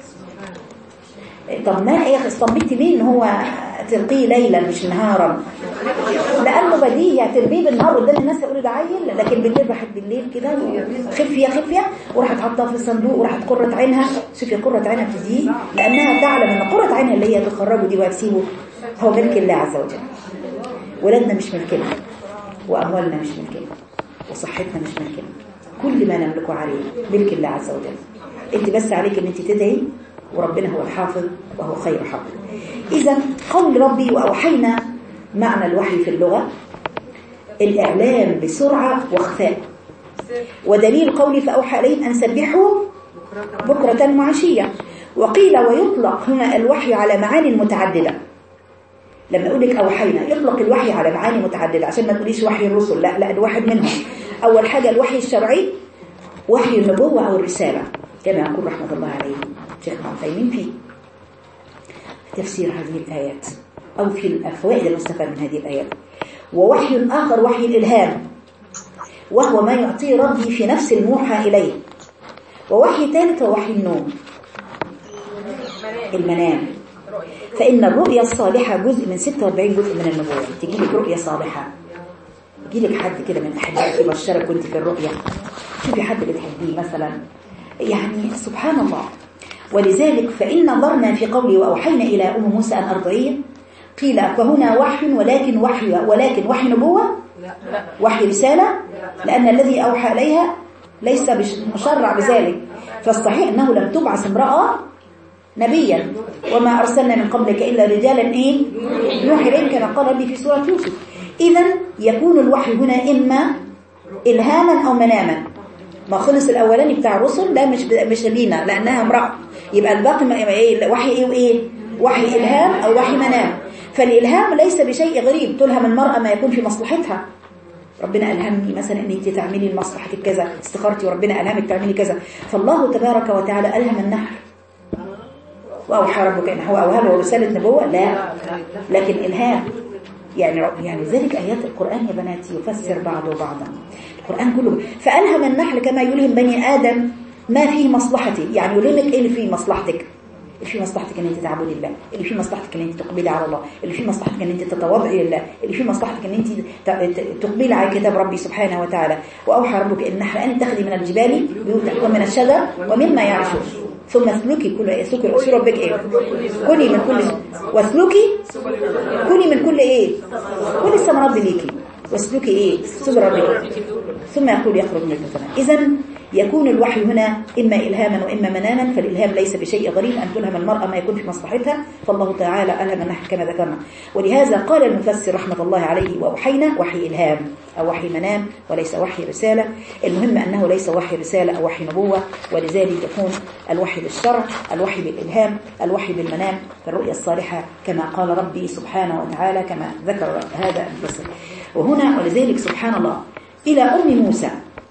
طب ما ايه استنبطتي ليه ان هو تلقيه ليلا مش نهارا؟ لانه بديهي تربيه بالنهار قدام الناس يقولوا ده عيل، لكن بالليل راحت بالليل كده خفيه خفيه وراحت حطها في الصندوق وراحت قرة عينها. شوفي قرة عينها بتدي لانها تعلم ان قرة عينها اللي هي تخرجه دي وهتسيبه هو ملك الله عز وجل. ولادنا مش ملكنا واموالنا مش ملكنا وصحتنا مش ملكنا. كل ما نملكه عليه ملك الله عز وجل. انت بس عليك ان انت تدعي وربنا هو الحافظ وهو خير حافظ. إذا قول ربي وأوحينا معنى الوحي في اللغة الإعلام بسرعة واخفاء. ودليل قولي فأوحى إليهم أن سبحوا بكرة وعشية. وقيل ويطلق هنا الوحي على معاني متعددة. لما أقول لك أوحينا يطلق الوحي على معاني متعددة عشان ما تقوليش وحي الرسل، لا لا الواحد منهم. أول حاجة الوحي الشرعي وحي النبوة أو الرسالة كما يقول رحمة الله عليه شيخ عثيمين في تفسير هذه الآيات أو في الفوائد المستفاد من هذه الآيات. ووحي آخر وحي الإلهام وهو ما يعطيه ربي في نفس الموحى إليه. ووحي ثالث هو وحي النوم المنام. فإن الرؤيا الصالحة جزء من ستة وأربعين جزء من النبوة. تجي لك رؤيا صالحة يجي لك حد كده من أحبائك يبشرك وانت في الرؤيا. شوفي حد بتحبيه مثلا يعني سبحان الله. ولذلك فإن نظرنا في قوله وأوحينا إلى أم موسى أن أرضعيه قيل فهنا وحي ولكن وحي ولكن وحي نبوة وحي رسالة لأن الذي أوحى إليها ليس مشرع بذلك. فالصحيح أنه لم تبعث امرأة نبيا وما أرسلنا من قبلك إلا رجالا إيه يوحي إليهم كما قال ربي في سورة يوسف. إذن يكون الوحي هنا إما إلهاما أو مناما. ما خلص الأولاني بتاع الرسل لا مش مش لينا لأنها امرأة. يبقى الباقي إيه وحي إيه وإيه وحي إلهام أو وحي منام. فالإلهام ليس بشيء غريب. تلهم المرأة ما يكون في مصلحتها. ربنا ألهمني مثلا أن أنت تعملي لمصلحتك كذا استخرتي وربنا ألهمك تعملي كذا. فالله تبارك وتعالى ألهم النحل وأوحى ربك إن هو أوهام ورسالة نبوة لا لكن إلهام يعني يعني ذلك آيات القرآن يا بناتي يفسر بعضه بعضا القرآن كله. فألهم النحل كما يلهم بني آدم ما فيه مصلحتي. يعني يلهمك إيه اللي فيه مصلحتك؟ اللي فيه مصلحتك ان انت تعبدي الله، اللي فيه مصلحتك ان انت تقبلي على الله، اللي فيه مصلحتك ان انت تتواضعي لله، اللي فيه مصلحتك ان انت تقبلي على كتاب ربي سبحانه وتعالى. واوحى ربك النحل ان تاخذي من الجبال بيوتا ومن الشجر ومما يعرشون ثم اسلكي كل اسلكي رسول ربك ايه كلي من كل واسلكي كلي من كل ايه كل الثمرات ليكي واسلكي ايه سبل ربك ثم يقول يخرج من الفتنة. اذا يكون الوحي هنا إما إلهاما وإما مناما. فالإلهام ليس بشيء غريب أن تلهم المرأة ما يكون في مصلحتها. فالله تعالى ألهم النحل كما ذكرنا. ولهذا قال المفسر رحمة الله عليه وأوحينا وحي إلهام أو وحي منام وليس وحي رسالة. المهم أنه ليس وحي رسالة أو وحي نبوة. ولذلك يكون الوحي بالشرع الوحي بالإلهام الوحي بالمنام فالرؤيا الصالحة كما قال ربي سبحانه وتعالى كما ذكر هذا المفسر. وهنا ولذلك سبحان الله إلى أم موسى.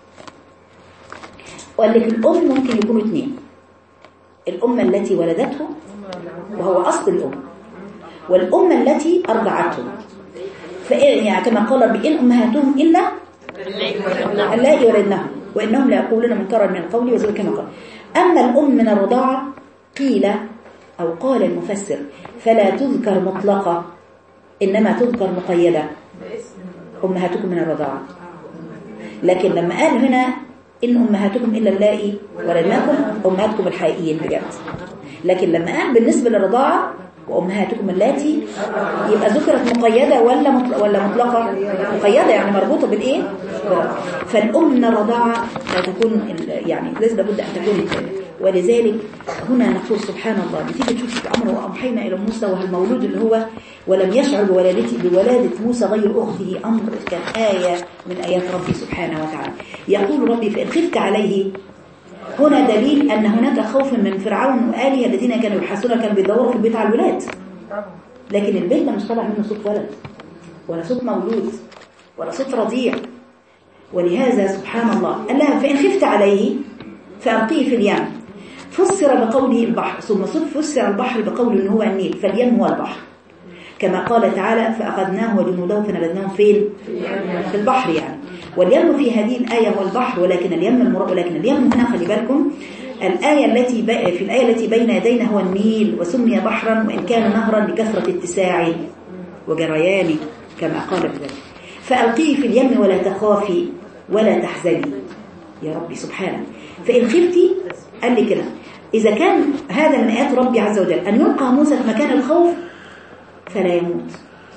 وقال لك الأم ممكن يكونوا اثنين. الأم التي ولدته وهو أصل الأم والأم التي أرضعته. يعني كما قال ربي إن أمهاتهم إلا اللائي ولدنهم وإنهم لا يقولون منكرا من القول وزي كما قال. أما الأم من الرضاعة قيل أو قال المفسر فلا تذكر مطلقة إنما تذكر مقيدة، أمهاتكم من الرضاعة. لكن لما قال هنا إن أمهاتكم إلا اللائي ولدناكم أمهاتكم الحقيقيين بجد، لكن لما قال بالنسبة للرضاعة وأمهاتكم اللاتي يبقى ذكرت مقيدة ولا مطلقة؟ ولا مطلقة؟ مقيدة يعني مربوطة بالإيه؟ فالأم من الرضاعة لا تكون يعني لازم لابد أن تكون. ولذلك هنا نقول سبحان الله بتيجي تشوف الأمر وأوحينا إلى موسى وهالمولود اللي هو ولم يشعر بولادته بولادة موسى غير أخته، أمر كان آية من آيات ربي سبحانه وتعالى. يقول ربي فإن خفت عليه، هنا دليل أن هناك خوف من فرعون وآله الذين كانوا يبحثون كانوا بيدوروا في البيت على الولاد، لكن البيت مش طلع منه صوت ولد ولا صوت مولود ولا صوت رضيع. ولهذا سبحان الله قال لها فإن خفت عليه فألقيه في اليم. فسر بقوله البحر، ثم فسر البحر بقوله إن هو النيل، فاليم هو البحر كما قال تعالى فأخذناه وجنوده فنبذناهم فين؟ في البحر يعني. واليم في هذه الآية هو البحر، ولكن اليم المراد، ولكن اليم هنا خلي بالكم الآية التي في الآية التي بين يدينا هو النيل، وسمي بحرا وإن كان نهرا لكثرة اتساعه وجريانه كما قال بذلك. فألقيه في اليم ولا تخافي ولا تحزني يا ربي سبحانه. فإن خفتي قال لي كده، إذا كان هذا من آيات ربي عز وجل أن يلقى موسى في مكان الخوف فلا يموت،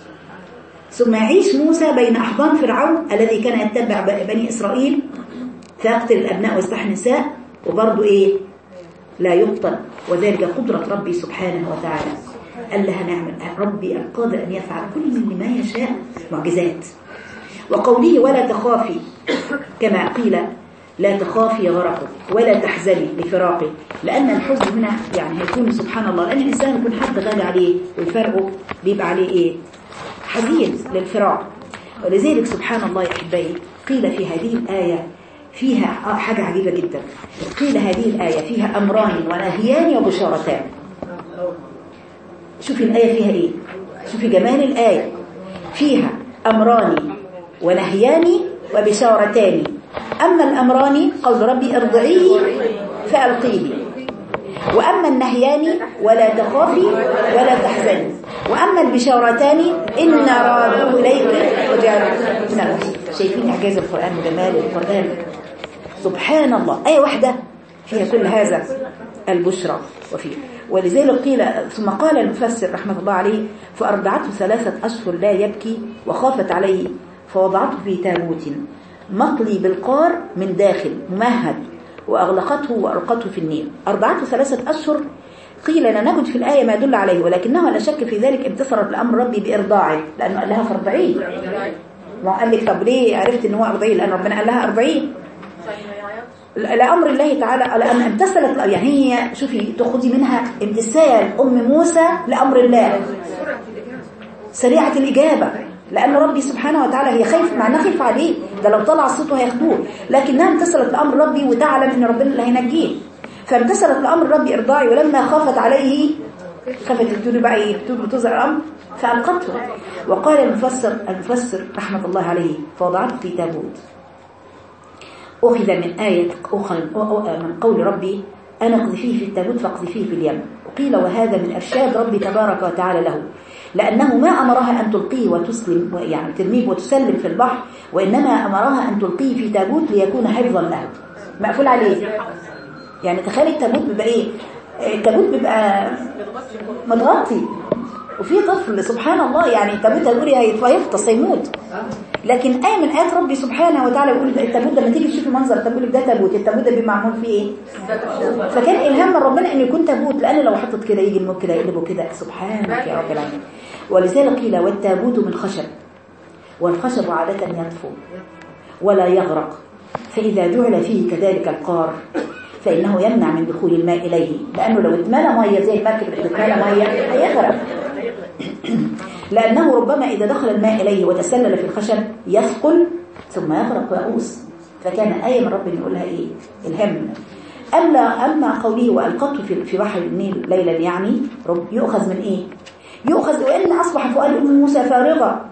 ثم يعيش موسى بين أحضان فرعون الذي كان يتبع بني إسرائيل فيقتل الأبناء ويستحيي النساء وبرضه إيه لا يقتل، وذلك قدرة ربي سبحانه وتعالى. قال لها نعمل ربي القادر أن يفعل كل ما يشاء معجزات. وقوله ولا تخافي كما قيل لا تخافي غرقه ولا تحزني لفراقه، لأن الحزن هنا يعني هيكون سبحان الله، لأن الإنسان يكون حد غالي عليه ويفرقه بيبقى عليه إيه حزين للفراق. ولذلك سبحان الله يا أحبائي قيل في هذه الآية فيها حاجة عجيبة جدا. قيل هذه الآية فيها أمران ونهيان وبشارتان. شوفي الآية فيها إيه، شوفي جمال الآية، فيها أمران ونهيان وبشارتان. أما الأمران قول ربي ارضعيه فألقيه، وأما النهيان ولا تخافي ولا تحزني، وأما البشارتان إن رادوه إليك وجعلوه. شايفين إعجاز القرآن وجمال القرآن سبحان الله، آية واحدة فيها كل هذا البشرى وفيه. ولذلك قيل ثم قال المفسر رحمة الله عليه فأرضعته ثلاثة أشهر لا يبكي وخافت عليه فوضعته في تابوت مطلي بالقار من داخل ممهد وأغلقته وألقته في النيل. أرضعته ثلاثة أشهر قيل لا نجد في الآية ما يدل عليه، ولكنها لا شك في ذلك امتثلت لأمر ربي بإرضاعه، لأنه قال لها فارضعيه. ما قال لك طب ليه عرفت ان هو أرضعيه؟ لأن ربنا قال لها أرضعيه لأمر الله تعالى، لأن امتثلت. يعني هي شوفي تأخذي منها امتثال أم موسى لأمر الله، سريعة الإجابة، لأن ربي سبحانه وتعالى هي خايف مع انها خايف عليه، ده لو طلع الصوت هياخدوه، لكنها امتثلت لأمر ربي وتعلم ان ربنا اللي هينجيه، فامتثلت لأمر ربي إرضاعي. ولما خافت عليه خافت الدنيا بقى يكتب وتظهر الأمر فألقته. وقال المفسر المفسر رحمة الله عليه فوضعته في تابوت، أخذ من آية أخرى من قول ربي أنا اقذفيه في التابوت فاقذفيه في اليم. وقيل وهذا من إرشاد ربي تبارك وتعالى له، لأنه ما أمرها أن تلقيه وتسلم يعني ترميه وتسلم في البحر، وإنما أمرها أن تلقيه في تابوت ليكون حفظا له مقفول عليه. يعني تخيل التابوت بيبقى إيه، التابوت بيبقى متغطي وفي طفل سبحان الله، يعني التابوت هتقولي هيفطس هيموت، لكن آية من آيات ربي سبحانه وتعالى يقول التابوت لما تيجي تشوفي منظر التابوت ده تابوت، التابوت ده بيبقى معمول فيه ايه؟ فكان إلهام من ربنا ان يكون تابوت، لأن لو حطت كده يجي الموت كده يقلبه كده سبحانك يا رب العالمين. ولذلك قيل والتابوت من خشب، والخشب عادة يطفو ولا يغرق، فإذا جعل فيه كذلك القار فإنه يمنع من دخول الماء إليه، لأنه لو اتملى مية زي المركب اللي اتملى مية هيغرق، لأنه ربما إذا دخل الماء إليه وتسلل في الخشب يثقل ثم يغرق ويغوص. فكان آية من ربنا يقولها إيه الهم. أما أما قوله وألقته في في بحر النيل ليلا، يعني رب يؤخذ من إيه؟ يؤخذ وإن أصبح فؤاد أم موسى فارغة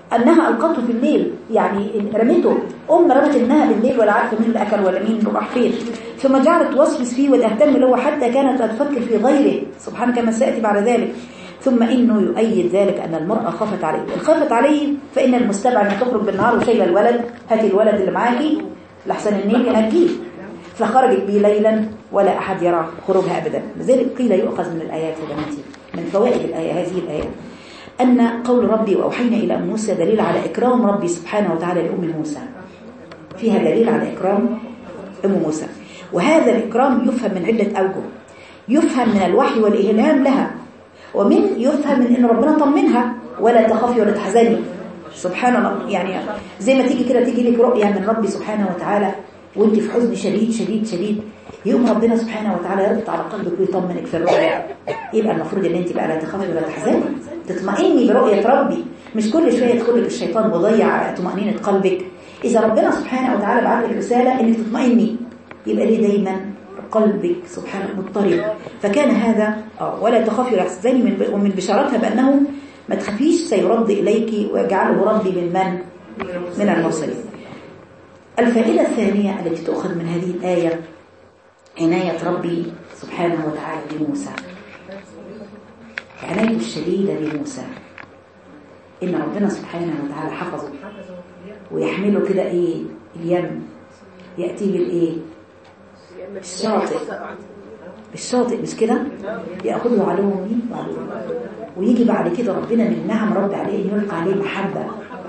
أنها ألقته في الليل، يعني رمته، أم رمت ابنها بالليل ولا عارفة مين اللي أكل ولا مين اللي راح فين، ثم جعلت توسوس فيه وتهتم له حتى كانت تفكر في غيره سبحانه كما سيأتي بعد ذلك. ثم إنه يؤيد ذلك أن المرأة خافت عليه، إن خافت عليه فإن المستبعد أن تخرج بالنهار وشيل الولد، هاتي الولد اللي معاكي لحسن النيل ينجيه، فخرجت به ليلا ولا أحد يرى خروجها أبدا. لذلك قيل يؤخذ من الآيات يا بناتي، من فوائد الآية هذه الآيات أن قول ربي وأوحينا إلى أم موسى دليل على إكرام ربي سبحانه وتعالى لأم موسى، فيها دليل على إكرام أم موسى. وهذا الإكرام يفهم من عدة أوجه، يفهم من الوحي والإهلام لها، ومن يفهم من أن ربنا طمنها ولا تخافي ولا تحزني سبحان الله. يعني زي ما تيجي كده تيجي لك رؤية من ربي سبحانه وتعالى وانت في حزن شديد شديد شديد، يقوم ربنا سبحانه وتعالى يربط على قلبك ويطمنك في الرؤية، يبقى المفروض ان انت بقى لا تخافي ولا تحزني، تطمئني برؤية ربي، مش كل شوية يدخل لك الشيطان ويضيع طمأنينة قلبك. إذا ربنا سبحانه وتعالى بعت لك رسالة انك تطمئني، يبقى ليه دايما قلبك سبحانه مضطرب. فكان هذا اه ولا تخافي ولا تحزني، ومن بشارتها بأنه ما تخافيش سيرد إليك ويجعله ربي من من من المرسلين. الفائدة الثانية التي تؤخذ من هذه الآية عناية ربي سبحانه وتعالى بموسى، عناية الشديدة بموسى، إن ربنا سبحانه وتعالى حفظه ويحمله كده إيه اليم، يأتي بالإيه الشاطئ، بالشاطئ مش كده، يأخذه علوه مين ويجي بعد كده ربنا من نعم رب عليه أن يلقى عليه محبة،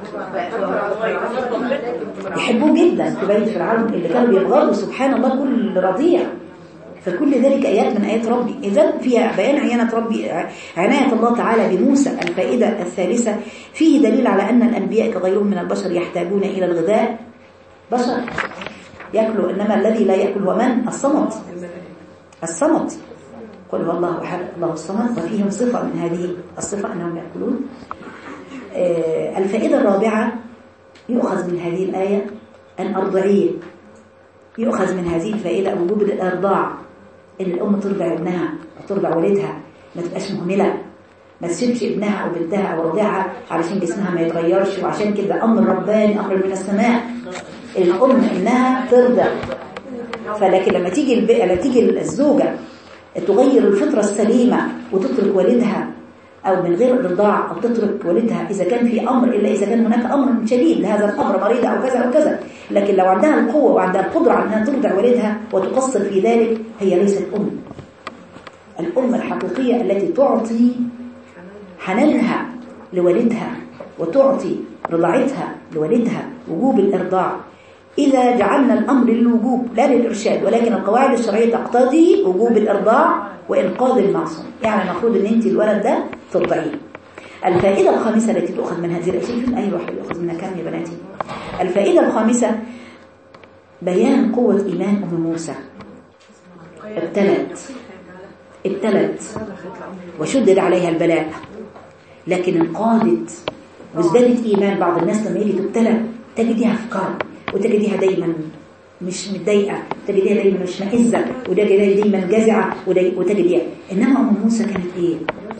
يحبوه جدا في بيت فرعون اللي كانوا بيبغضوا سبحان الله كل رضيع. فكل ذلك آيات من آيات ربي. إذن فيها بيان عناية ربي، عناية الله تعالى بموسى. الفائدة الثالثة فيه دليل على أن الأنبياء كغيرهم من البشر يحتاجون إلى الغذاء، بشر يأكلوا، إنما الذي لا يأكل هو من؟ الصمت، الصمت. قل هو الله أحد الله الصمد، وفيهم صفة من هذه الصفة أنهم يأكلون. آه الفائدة الرابعة يؤخذ من هذه الآية أن أرضعيه، يؤخذ من هذه الفائدة وجوب الإرضاع، إن الأم ترضع ابنها وترضع ولدها، ما تبقاش مهملة، ما تسيبش ابنها أو بنتها أو رضعها علشان جسمها ما يتغيرش. وعشان كده أمر رباني، أمر من السماء، الأم إنها ترضع. فلكن لما تيجي البيئة، لما تيجي الزوجة تغير الفطرة السليمة وتترك والدها أو من غير الرضاع، أو تترك والدها إذا كان في أمر، إلا إذا كان هناك أمر شديد لهذا الأمر، مريضة أو كذا أو كذا. لكن لو عندها القوة وعندها القدرة على أنها ترضع والدها وتقصر في ذلك، هي ليست أم. الأم الحقيقية التي تعطي حنانها لوالدها وتعطي رضاعتها لوالدها، وجوب الإرضاع. إذا جعلنا الأمر للوجوب لا للإرشاد، ولكن القواعد الشرعية تقتضي وجوب الإرضاع وإنقاذ المعصوم، يعني المفروض أن أنت الولد ده ترضعيه. الفائدة الخامسة التي تؤخذ من هذه الأشياء، في أي واحد يؤخذ منها كم يا بناتي؟ الفائدة الخامسة بيان قوة إيمان أم موسى. ابتلت ابتلت وشدد عليها البلاء، لكن انقادت وازدادت إيمان. بعض الناس لما يجي تبتلى تجديها في كرب، وتجديها دايما مش متضايقة، وتجديها دايما مش مئزة، وتجديها دايما جازعة، وتجديها. إنما أم موسى كانت إيه؟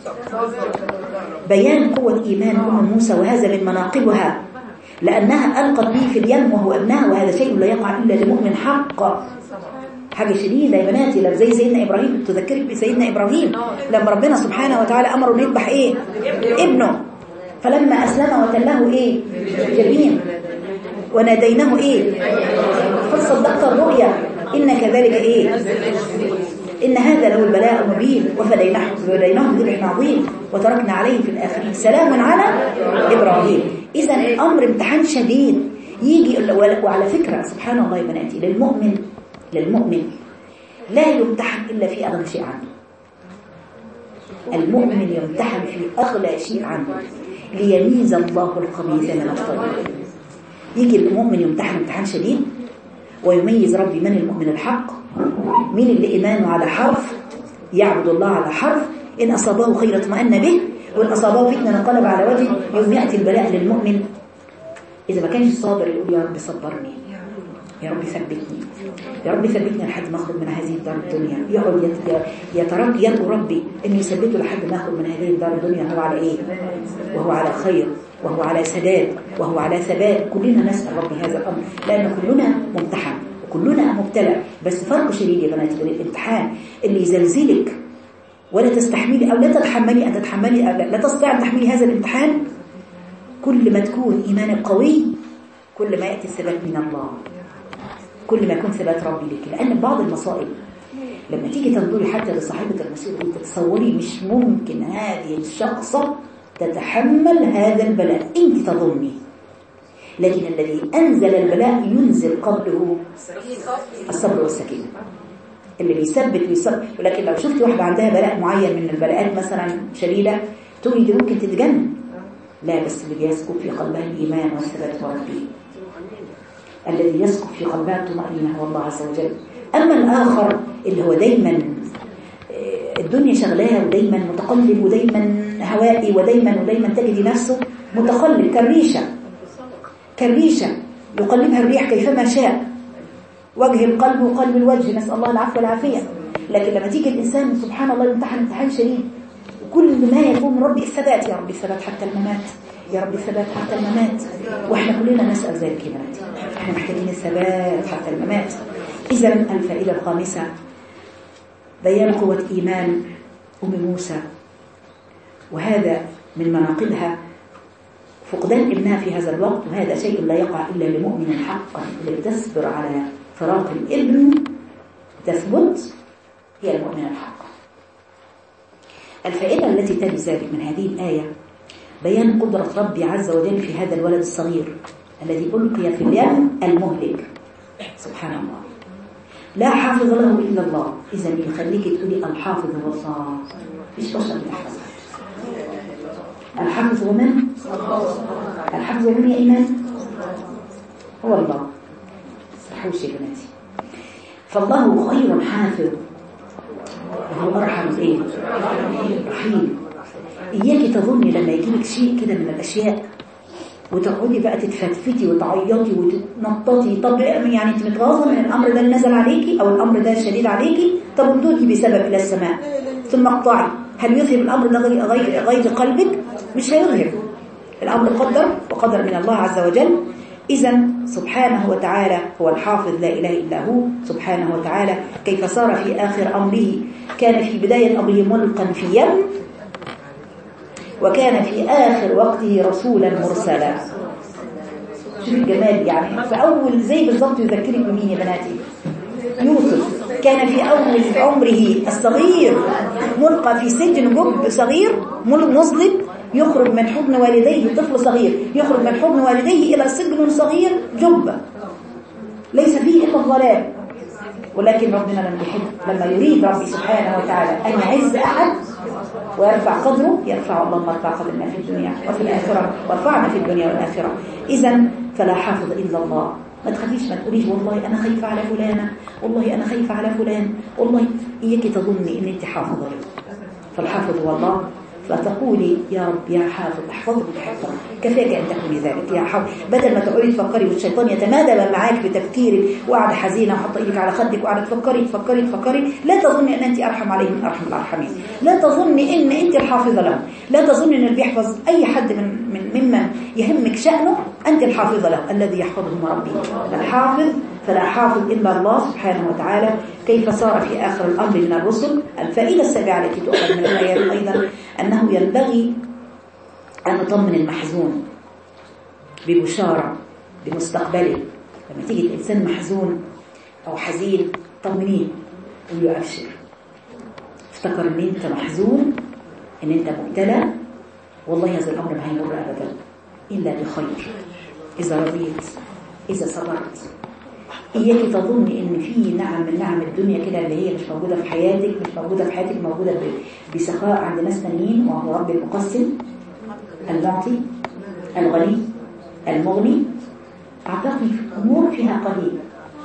بيان قوة إيمان أم موسى، وهذا من مناقبها، لأنها ألقت به في اليم وهو ابنها، وهذا شيء لا يقع إلا لمؤمن حق. حاجة شديدة يا بناتي، لو زي سيدنا إبراهيم، تذكرك بسيدنا إبراهيم لما ربنا سبحانه وتعالى أمره أن يذبح إيه؟ ابنه، فلما أسلم وتله إيه؟ جبين، وناديناه إيه؟ قد صدقت الرؤيا إن كذلك إيه؟ إن هذا له البلاء المبين، وفديناه وفديناه بذبح عظيم وتركنا عليه في الآخرين سلام على إبراهيم. إذا الأمر امتحان شديد يجي. وعلى فكرة سبحان الله يا بناتي، للمؤمن للمؤمن لا يمتحن إلا في أغلى شيء عنه. المؤمن يمتحن في أغلى شيء عنه ليميز الله الخبيث من الطيب. يجي المؤمن يمتحن امتحان شديد ويميز ربي من المؤمن الحق، مين اللي إيمانه على حرف، يعبد الله على حرف. إن أصابه خير اطمأن به، وإن أصابه فتنة انقلب على وجهه. يوم يأتي البلاء للمؤمن، إذا ما كانش صابر يقول يا رب صبرني، يا رب ثبتني، يا رب ثبتني لحد ما اخرج من هذه الدار الدنيا. يقعد يترك يدعو ربي انه يثبته لحد ما اخرج من هذه الدار الدنيا وهو على ايه؟ وهو على خير، وهو على سداد، وهو على ثبات. كلنا نسأل ربي هذا الامر، لان كلنا ممتحن وكلنا مبتلى. بس فرق شديد يا بنات بين الامتحان اللي يزلزلك ولا تستحملي او لا تتحملي ان تتحملي أو لا تستطيع ان تحملي هذا الامتحان، كل ما تكون ايمانك قوي كل ما ياتي الثبات من الله، كل ما يكون ثبات ربي لك. لأن بعض المصائب لما تيجي تنظري حتى لصاحبة المصيبة تتصوري مش ممكن هذه الشخصة تتحمل هذا البلاء، انت تظني، لكن الذي أنزل البلاء ينزل قبله الصبر والسكينة، اللي بيثبت ويصبر. ولكن لو شفت واحدة عندها بلاء معين من البلاءات مثلا شديدة تقولي دي ممكن تتجنن، لا، بس اللي بيسكب في قلبها الإيمان والثبات وربي، الذي يسكب في قلبها الطمأنينة هو الله عز وجل. أما الآخر اللي هو دايما الدنيا شغلاه ودايما متقلب ودايما هوائي ودايما ودايما تجد نفسه متقلب كالريشة، كالريشة يقلبها الريح كيفما شاء، وجه القلب وقلب الوجه، نسأل الله العفو والعافية. لكن لما تيجي الإنسان سبحان الله يمتحن امتحان شديد، كل ما يكون من ربي الثبات، يا رب الثبات حتى الممات، يا رب الثبات حتى الممات. واحنا كلنا نسأل ذلك يا بناتي، احنا محتاجين الثبات حتى الممات. إذا الفائدة الخامسة بيان قوة إيمان أم موسى، وهذا من مناقبها فقدان ابنها في هذا الوقت، وهذا شيء لا يقع إلا لمؤمن حقا، اللي تصبر على فراق الابن تثبت هي المؤمنة الحق. الفائدة التي تلي ذلك من هذه الآية بيان قدرة ربي عز وجل في هذا الولد الصغير الذي ألقي في اليم المهلك. سبحان الله، لا حافظ له إلا الله. إذا يخليك تقولي الحافظ هو الله، مش بشر يحفظ. الحافظ هو من؟ الحافظ هو من يا إيمان؟ هو الله. صحوش يا بناتي، فالله خير حافظ وهو أرحم إيه؟ رحيم. إياكي تظني لما يجيلك شيء كده من الأشياء وتقعدي بقى تتفتفتي وتعيطي وتنططي، طب يعني انت متغاظه من الامر ده اللي نزل عليكي او الامر ده شديد عليكي، طب امدودي بسبب الى السماء ثم اقطعي. هل يذهب الامر ده غير غير قلبك؟ مش هيذهب. الامر قدر وقدر من الله عز وجل. اذا سبحانه وتعالى هو الحافظ، لا اله الا هو سبحانه وتعالى. كيف صار في اخر امره، كان في بدايه امره ملقا في يم، وكان في آخر وقته رسولا مرسلا. شوف الجمال، يعني في أول زي بالضبط يذكرك بمين يا بناتي؟ يوسف كان في أول عمره الصغير ملقى في سجن جب صغير مظلم، يخرج من حضن والديه، طفل صغير يخرج من حضن والديه إلى سجن صغير جب ليس فيه إلا الظلام. ولكن ربنا لما يحب، لما يريد ربي سبحانه وتعالى أن يعز أحد ويرفع قدره، يرفع الله مرفع قدرنا في الدنيا وفي الآخرة، وارفعنا في الدنيا والآخرة. إذا فلا حافظ إلا الله. ما تخافيش، ما تقوليش والله أنا خايفة على فلانة، والله أنا خايفة على فلان، والله إياكي تظني إن أنت حافظة، فالحافظ هو الله. فتقولي يا رب يا حافظ احفظه بحفظه، كفاك أن تكوني ذلك يا حافظ، بدل ما تقولي تفكري والشيطان يتمادى معاك بتفكيرك وقاعدة حزينة وحط ايدك على خدك وقاعدة تفكري تفكري تفكري. لا تظني أن أنت أرحم عليه من أرحم الأرحمين، لا تظني أن أنت الحافظة له، لا تظني أن اللي بيحفظ أي حد من من ممن يهمك شأنه أنت الحافظة له. الذي يحفظهم ربي الحافظ، فلا حافظ إلا الله سبحانه وتعالى. كيف صار في آخر الأمر من الرسل. الفائدة السابعة التي تؤخذ من الآيات أيضا أنه ينبغي أن نطمن المحزون ببشارة بمستقبله. لما تيجي الإنسان محزون أو حزين طمنيه، قل له أبشر، افتكر أن أنت محزون، أن أنت مبتلى، والله هذا الأمر ما هيمر أبدا إلا بخير إذا رضيت إذا صبرت. إياك تظني إن في نعم من نعم الدنيا كده اللي هي مش موجودة في حياتك، مش موجودة في حياتك، موجودة بسخاء عند ناس تانيين، وهو رب المقسم المعطي الغني المغني. أعطتني أمور فيها قليل،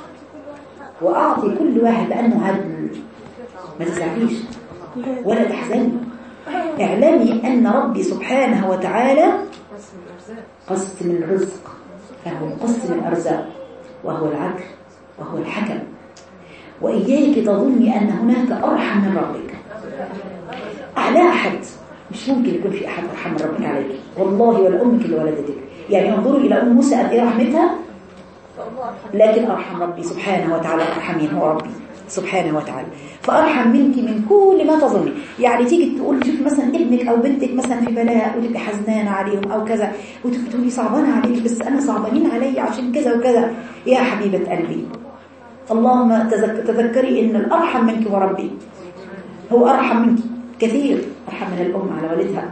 وأعطي كل واحد لأنه هدم. ما تزعليش ولا تحزني، اعلمي أن ربي سبحانه وتعالى قسم الرزق، فهو مقسم الأرزاق، وهو العدل وهو الحكم. وإياك تظني أن هناك أرحم من ربك. أعلى أحد، مش ممكن يكون في أحد أرحم من ربك عليك والله، ولا أمك اللي ولدتك. يعني انظروا إلى أم موسى قد إيه رحمتها، لكن أرحم ربي سبحانه وتعالى. أرحمين هو ربي سبحانه وتعالى، فأرحم منك من كل ما تظني. يعني تيجي تقول شوف مثلا ابنك أو بنتك مثلا في بلاء وتبقى حزنانة عليهم أو كذا، وتقولي صعبانة عليك بس أنا صعبانين علي عشان كذا وكذا. يا حبيبة قلبي، اللهم تذكري إن الأرحم منك وربي، هو أرحم منك كثير. أرحم من الأم على والدها،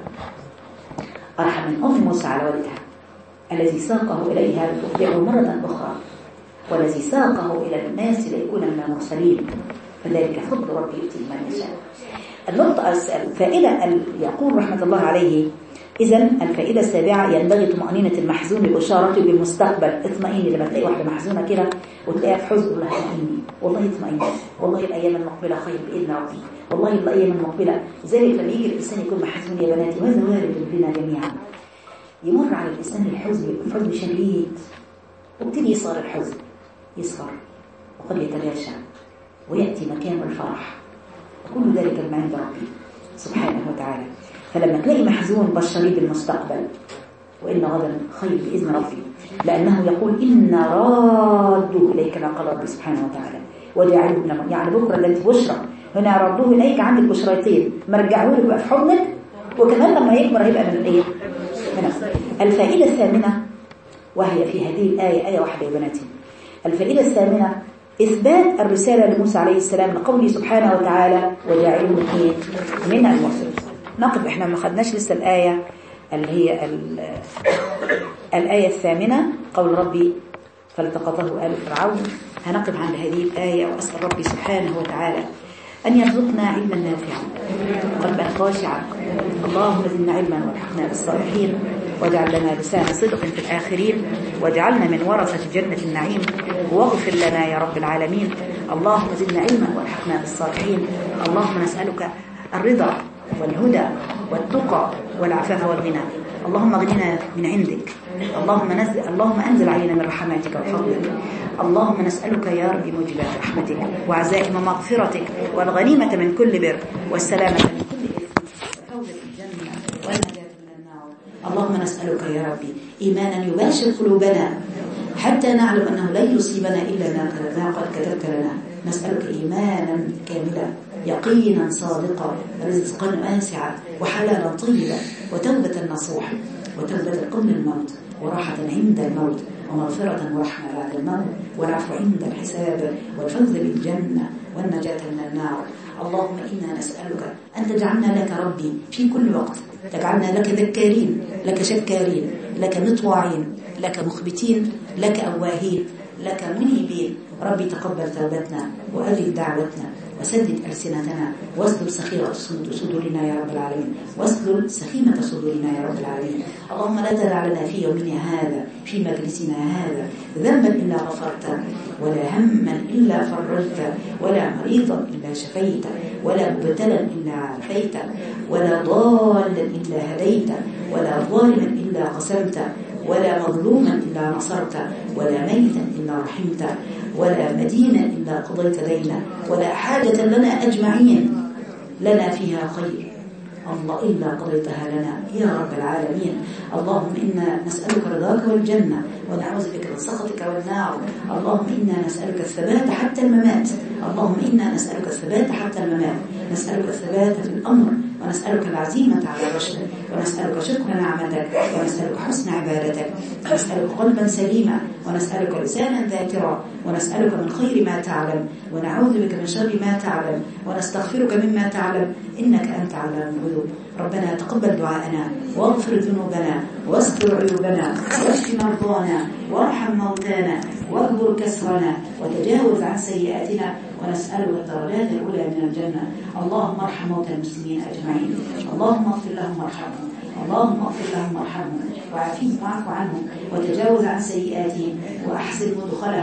أرحم من أم موسى على والدها الذي ساقه إليها لتخبره مرة أخرى، والذي ساقه إلى الناس ليكون من المرسلين. فذلك فضل ربي يؤتيه من يشاء. النقطة الفائدة يقول رحمة الله عليه: إذن الفائدة السابعة: ينبغي طمأنينة المحزون بإشارته بالمستقبل. اطمئني. لما تلاقي واحدة محزونة كده وتلاقيها في حزن، والله اطمئني، والله اطمئني، والله الأيام المقبلة خير بإذن ربي، والله الأيام المقبلة. ذلك لما يجي الإنسان يكون محزون يا بناتي، وهذا وارد بنا جميعا، يمر على الإنسان الحزن، حزن شديد، وابتدي يصار الحزن، يصفر وقد يتلاشى ويأتي مكان الفرح. كل ذلك من عند ربي سبحانه وتعالى. فلما تلاقي محزون بشري بالمستقبل، وإن غدا خير بإذن ربي، لأنه يقول إن رادوه إليك كما قال ربي سبحانه وتعالى وجعلوه لما، يعني بكرة التي بشرى هنا ردوه إليك، عندك بشريتين، مرجعوه لك بقى في حضنك، وكمان لما يكبر هيبقى من الإيه؟ من الفائدة الثامنة، وهي في هذه الآية آية واحدة يا بناتي. الفائدة الثامنة إثبات الرسالة لموسى عليه السلام لقوله سبحانه وتعالى وجعلوه إيه؟ من المرسلين. نقف، إحنا ما خدناش لسه الآية اللي هي الآية الثامنة، قول ربي فالتقطه آل فرعون. هنقف عند هذه الآية، وأسأل ربي سبحانه وتعالى أن يرزقنا علما نافعا قلبا خاشعا. اللهم زدنا علما والحقنا بالصالحين، واجعل لنا لسان صدق في الآخرين، واجعلنا من ورثة جنة النعيم، واغفر لنا يا رب العالمين. اللهم زدنا علما والحقنا بالصالحين. اللهم نسألك الرضا والهدى والتقى والعفاف والغنى. اللهم اغننا من عندك. اللهم نزل اللهم انزل علينا من رحماتك وفضلك. اللهم نسألك يا رب موجبات رحمتك وعزائم مغفرتك والغنيمة من كل بر والسلامة من كل إثم والفوز بالجنة والنجاة من النار. اللهم نسألك يا ربي إيمانا يباشر قلوبنا حتى نعلم أنه لن يصيبنا إلا ما قد كتبت لنا. نسألك إيمانا كاملا، يقينا صادقا، رزقا واسعا، وحلالا طيبا، وتوبة نصوحا، وتوبة قبل الموت، وراحة عند الموت، ومغفرة ورحمة بعد الموت، والعفو عند الحساب، والفوز بالجنة والنجاة من النار. اللهم إنا نسألك أن تجعلنا لك ربي في كل وقت، تجعلنا لك ذكارين، لك شكارين، لك مطواعين، لك مخبتين، لك أواهين، لك منيبين. ربي تقبل توبتنا وأجب دعوتنا، وسدد ألسنتنا، واسلل سخيمة صدورنا يا رب العالمين، واسلل سخيمة صدورنا يا رب العالمين. اللهم لا تدع لنا في يومنا هذا، في مجلسنا هذا، ذنبا إلا غفرته، ولا هما إلا فرجته، ولا مريضا إلا شفيته، ولا مبتلا إلا عافيته، ولا ضالا إلا هديته، ولا ظالما إلا قسمته، ولا مظلوما إلا نصرته، ولا ميتا إلا رحمته، ولا مدينا إلا قضيت دينا، ولا حاجة لنا أجمعين لنا فيها خير الله إلا قضيتها لنا يا رب العالمين. اللهم إنا نسألك رضاك والجنة، ونعوذ بك من سخطك والنار. اللهم إنا نسألك الثبات حتى الممات. اللهم إنا نسألك الثبات حتى الممات. نسألك الثبات في الأمر، ونسألك العزيمة على الرشد، ونسألك شكر نعمتك، ونسألك حسن عبادتك، ونسألك قلبا سليما، ونسألك لسانا ذاكرا، ونسألك من خير ما تعلم، ونعوذ بك من شر ما تعلم، ونستغفرك مما تعلم، إنك أنت علام الغيوب. ربنا تقبل دعاءنا، واغفر ذنوبنا، واستر عيوبنا، واشف مرضانا، وارحم موتانا، واكبر كسرنا، وتجاوز عن سيئاتنا، ونسألك الدرجات الأولى من الجنة. اللهم ارحم موتى المسلمين أجمعين. اللهم اغفر لهم وارحمهم. اللهم اغفر لهم وارحمهم، وعافهم واعف عنهم، وتجاوز عن سيئاتهم، وأحسن مدخلهم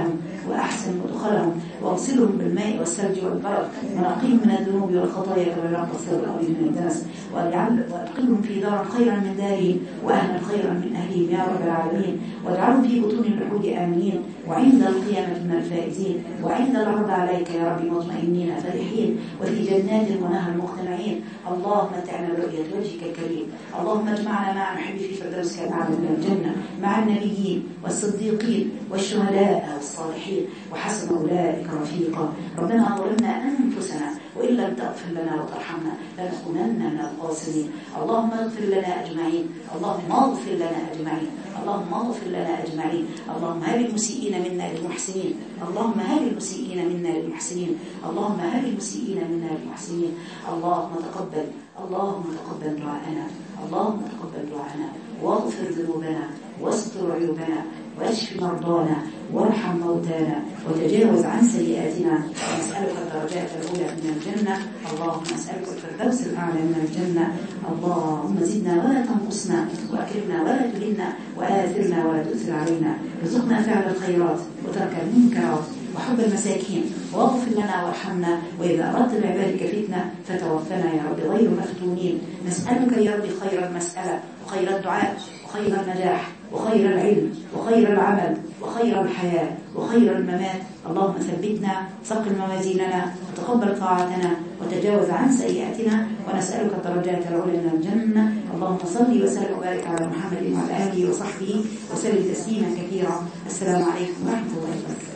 وأحسن مدخلهم واغسلهم بالماء والثلج والبرد ونقيهم من الذنوب والخطايا كما ينقى الثوب الأبيض من الدنس واجعل وادخلهم في دارا خيرا من دارهم وأهلا خيرا من أهلهم يا رب العالمين واجعلهم في بطون الوحود آمنين وعند القيامة من الفائزين وعند العرض عليك يا رب مطمئنين فرحين وفي جنات ونهر مقتنعين. اللهم متعنا برؤية وجهك الكريم. اللهم اجمعنا مع محب في فردوسك الأعلى من الجنة مع النبيين والصديقين والشهداء والصالحين وحسن أولئك رفيقا. ربنا ظلمنا أنفسنا وإن لم تغفر لنا وترحمنا لنكونن من الخاسرين. اللهم اغفر لنا أجمعين. اللهم اغفر لنا أجمعين. اللهم اغفر لنا أجمعين. اللهم هب المسيئين منا للمحسنين. اللهم هب المسيئين منا للمحسنين. اللهم هب المسيئين منا للمحسنين. اللهم تقبل اللهم تقبل دعاءنا. اللهم تقبل دعاءنا واغفر ذنوبنا واستر عيوبنا واشف مرضانا وارحم موتانا وتجاوز عن سيئاتنا ونسألك الدرجات الأولى من الجنة. اللهم نسألك الفردوس الأعلى من الجنة. اللهم زدنا ولا تنقصنا وأكرمنا ولا تهنا وآثرنا ولا تؤثر علينا. ارزقنا فعل الخيرات وترك المنكرات وحب المساكين واغفر لنا وارحمنا وإذا أردت بعبادك فتنة فتوفنا يا رب غير مفتونين. نسألك يا رب خير المسألة وخير الدعاء وخير النجاح وخير العلم وخير العمل وخير الحياة وخير الممات. اللهم ثبتنا ثقل موازيننا وتقبل طاعتنا وتجاوز عن سيئاتنا ونسألك الدرجات العلى من الجنة. اللهم صل وسلم وبارك على محمد وعلى آله وصحبه وسلم تسليما كثيرا. السلام عليكم ورحمة الله وبركاته.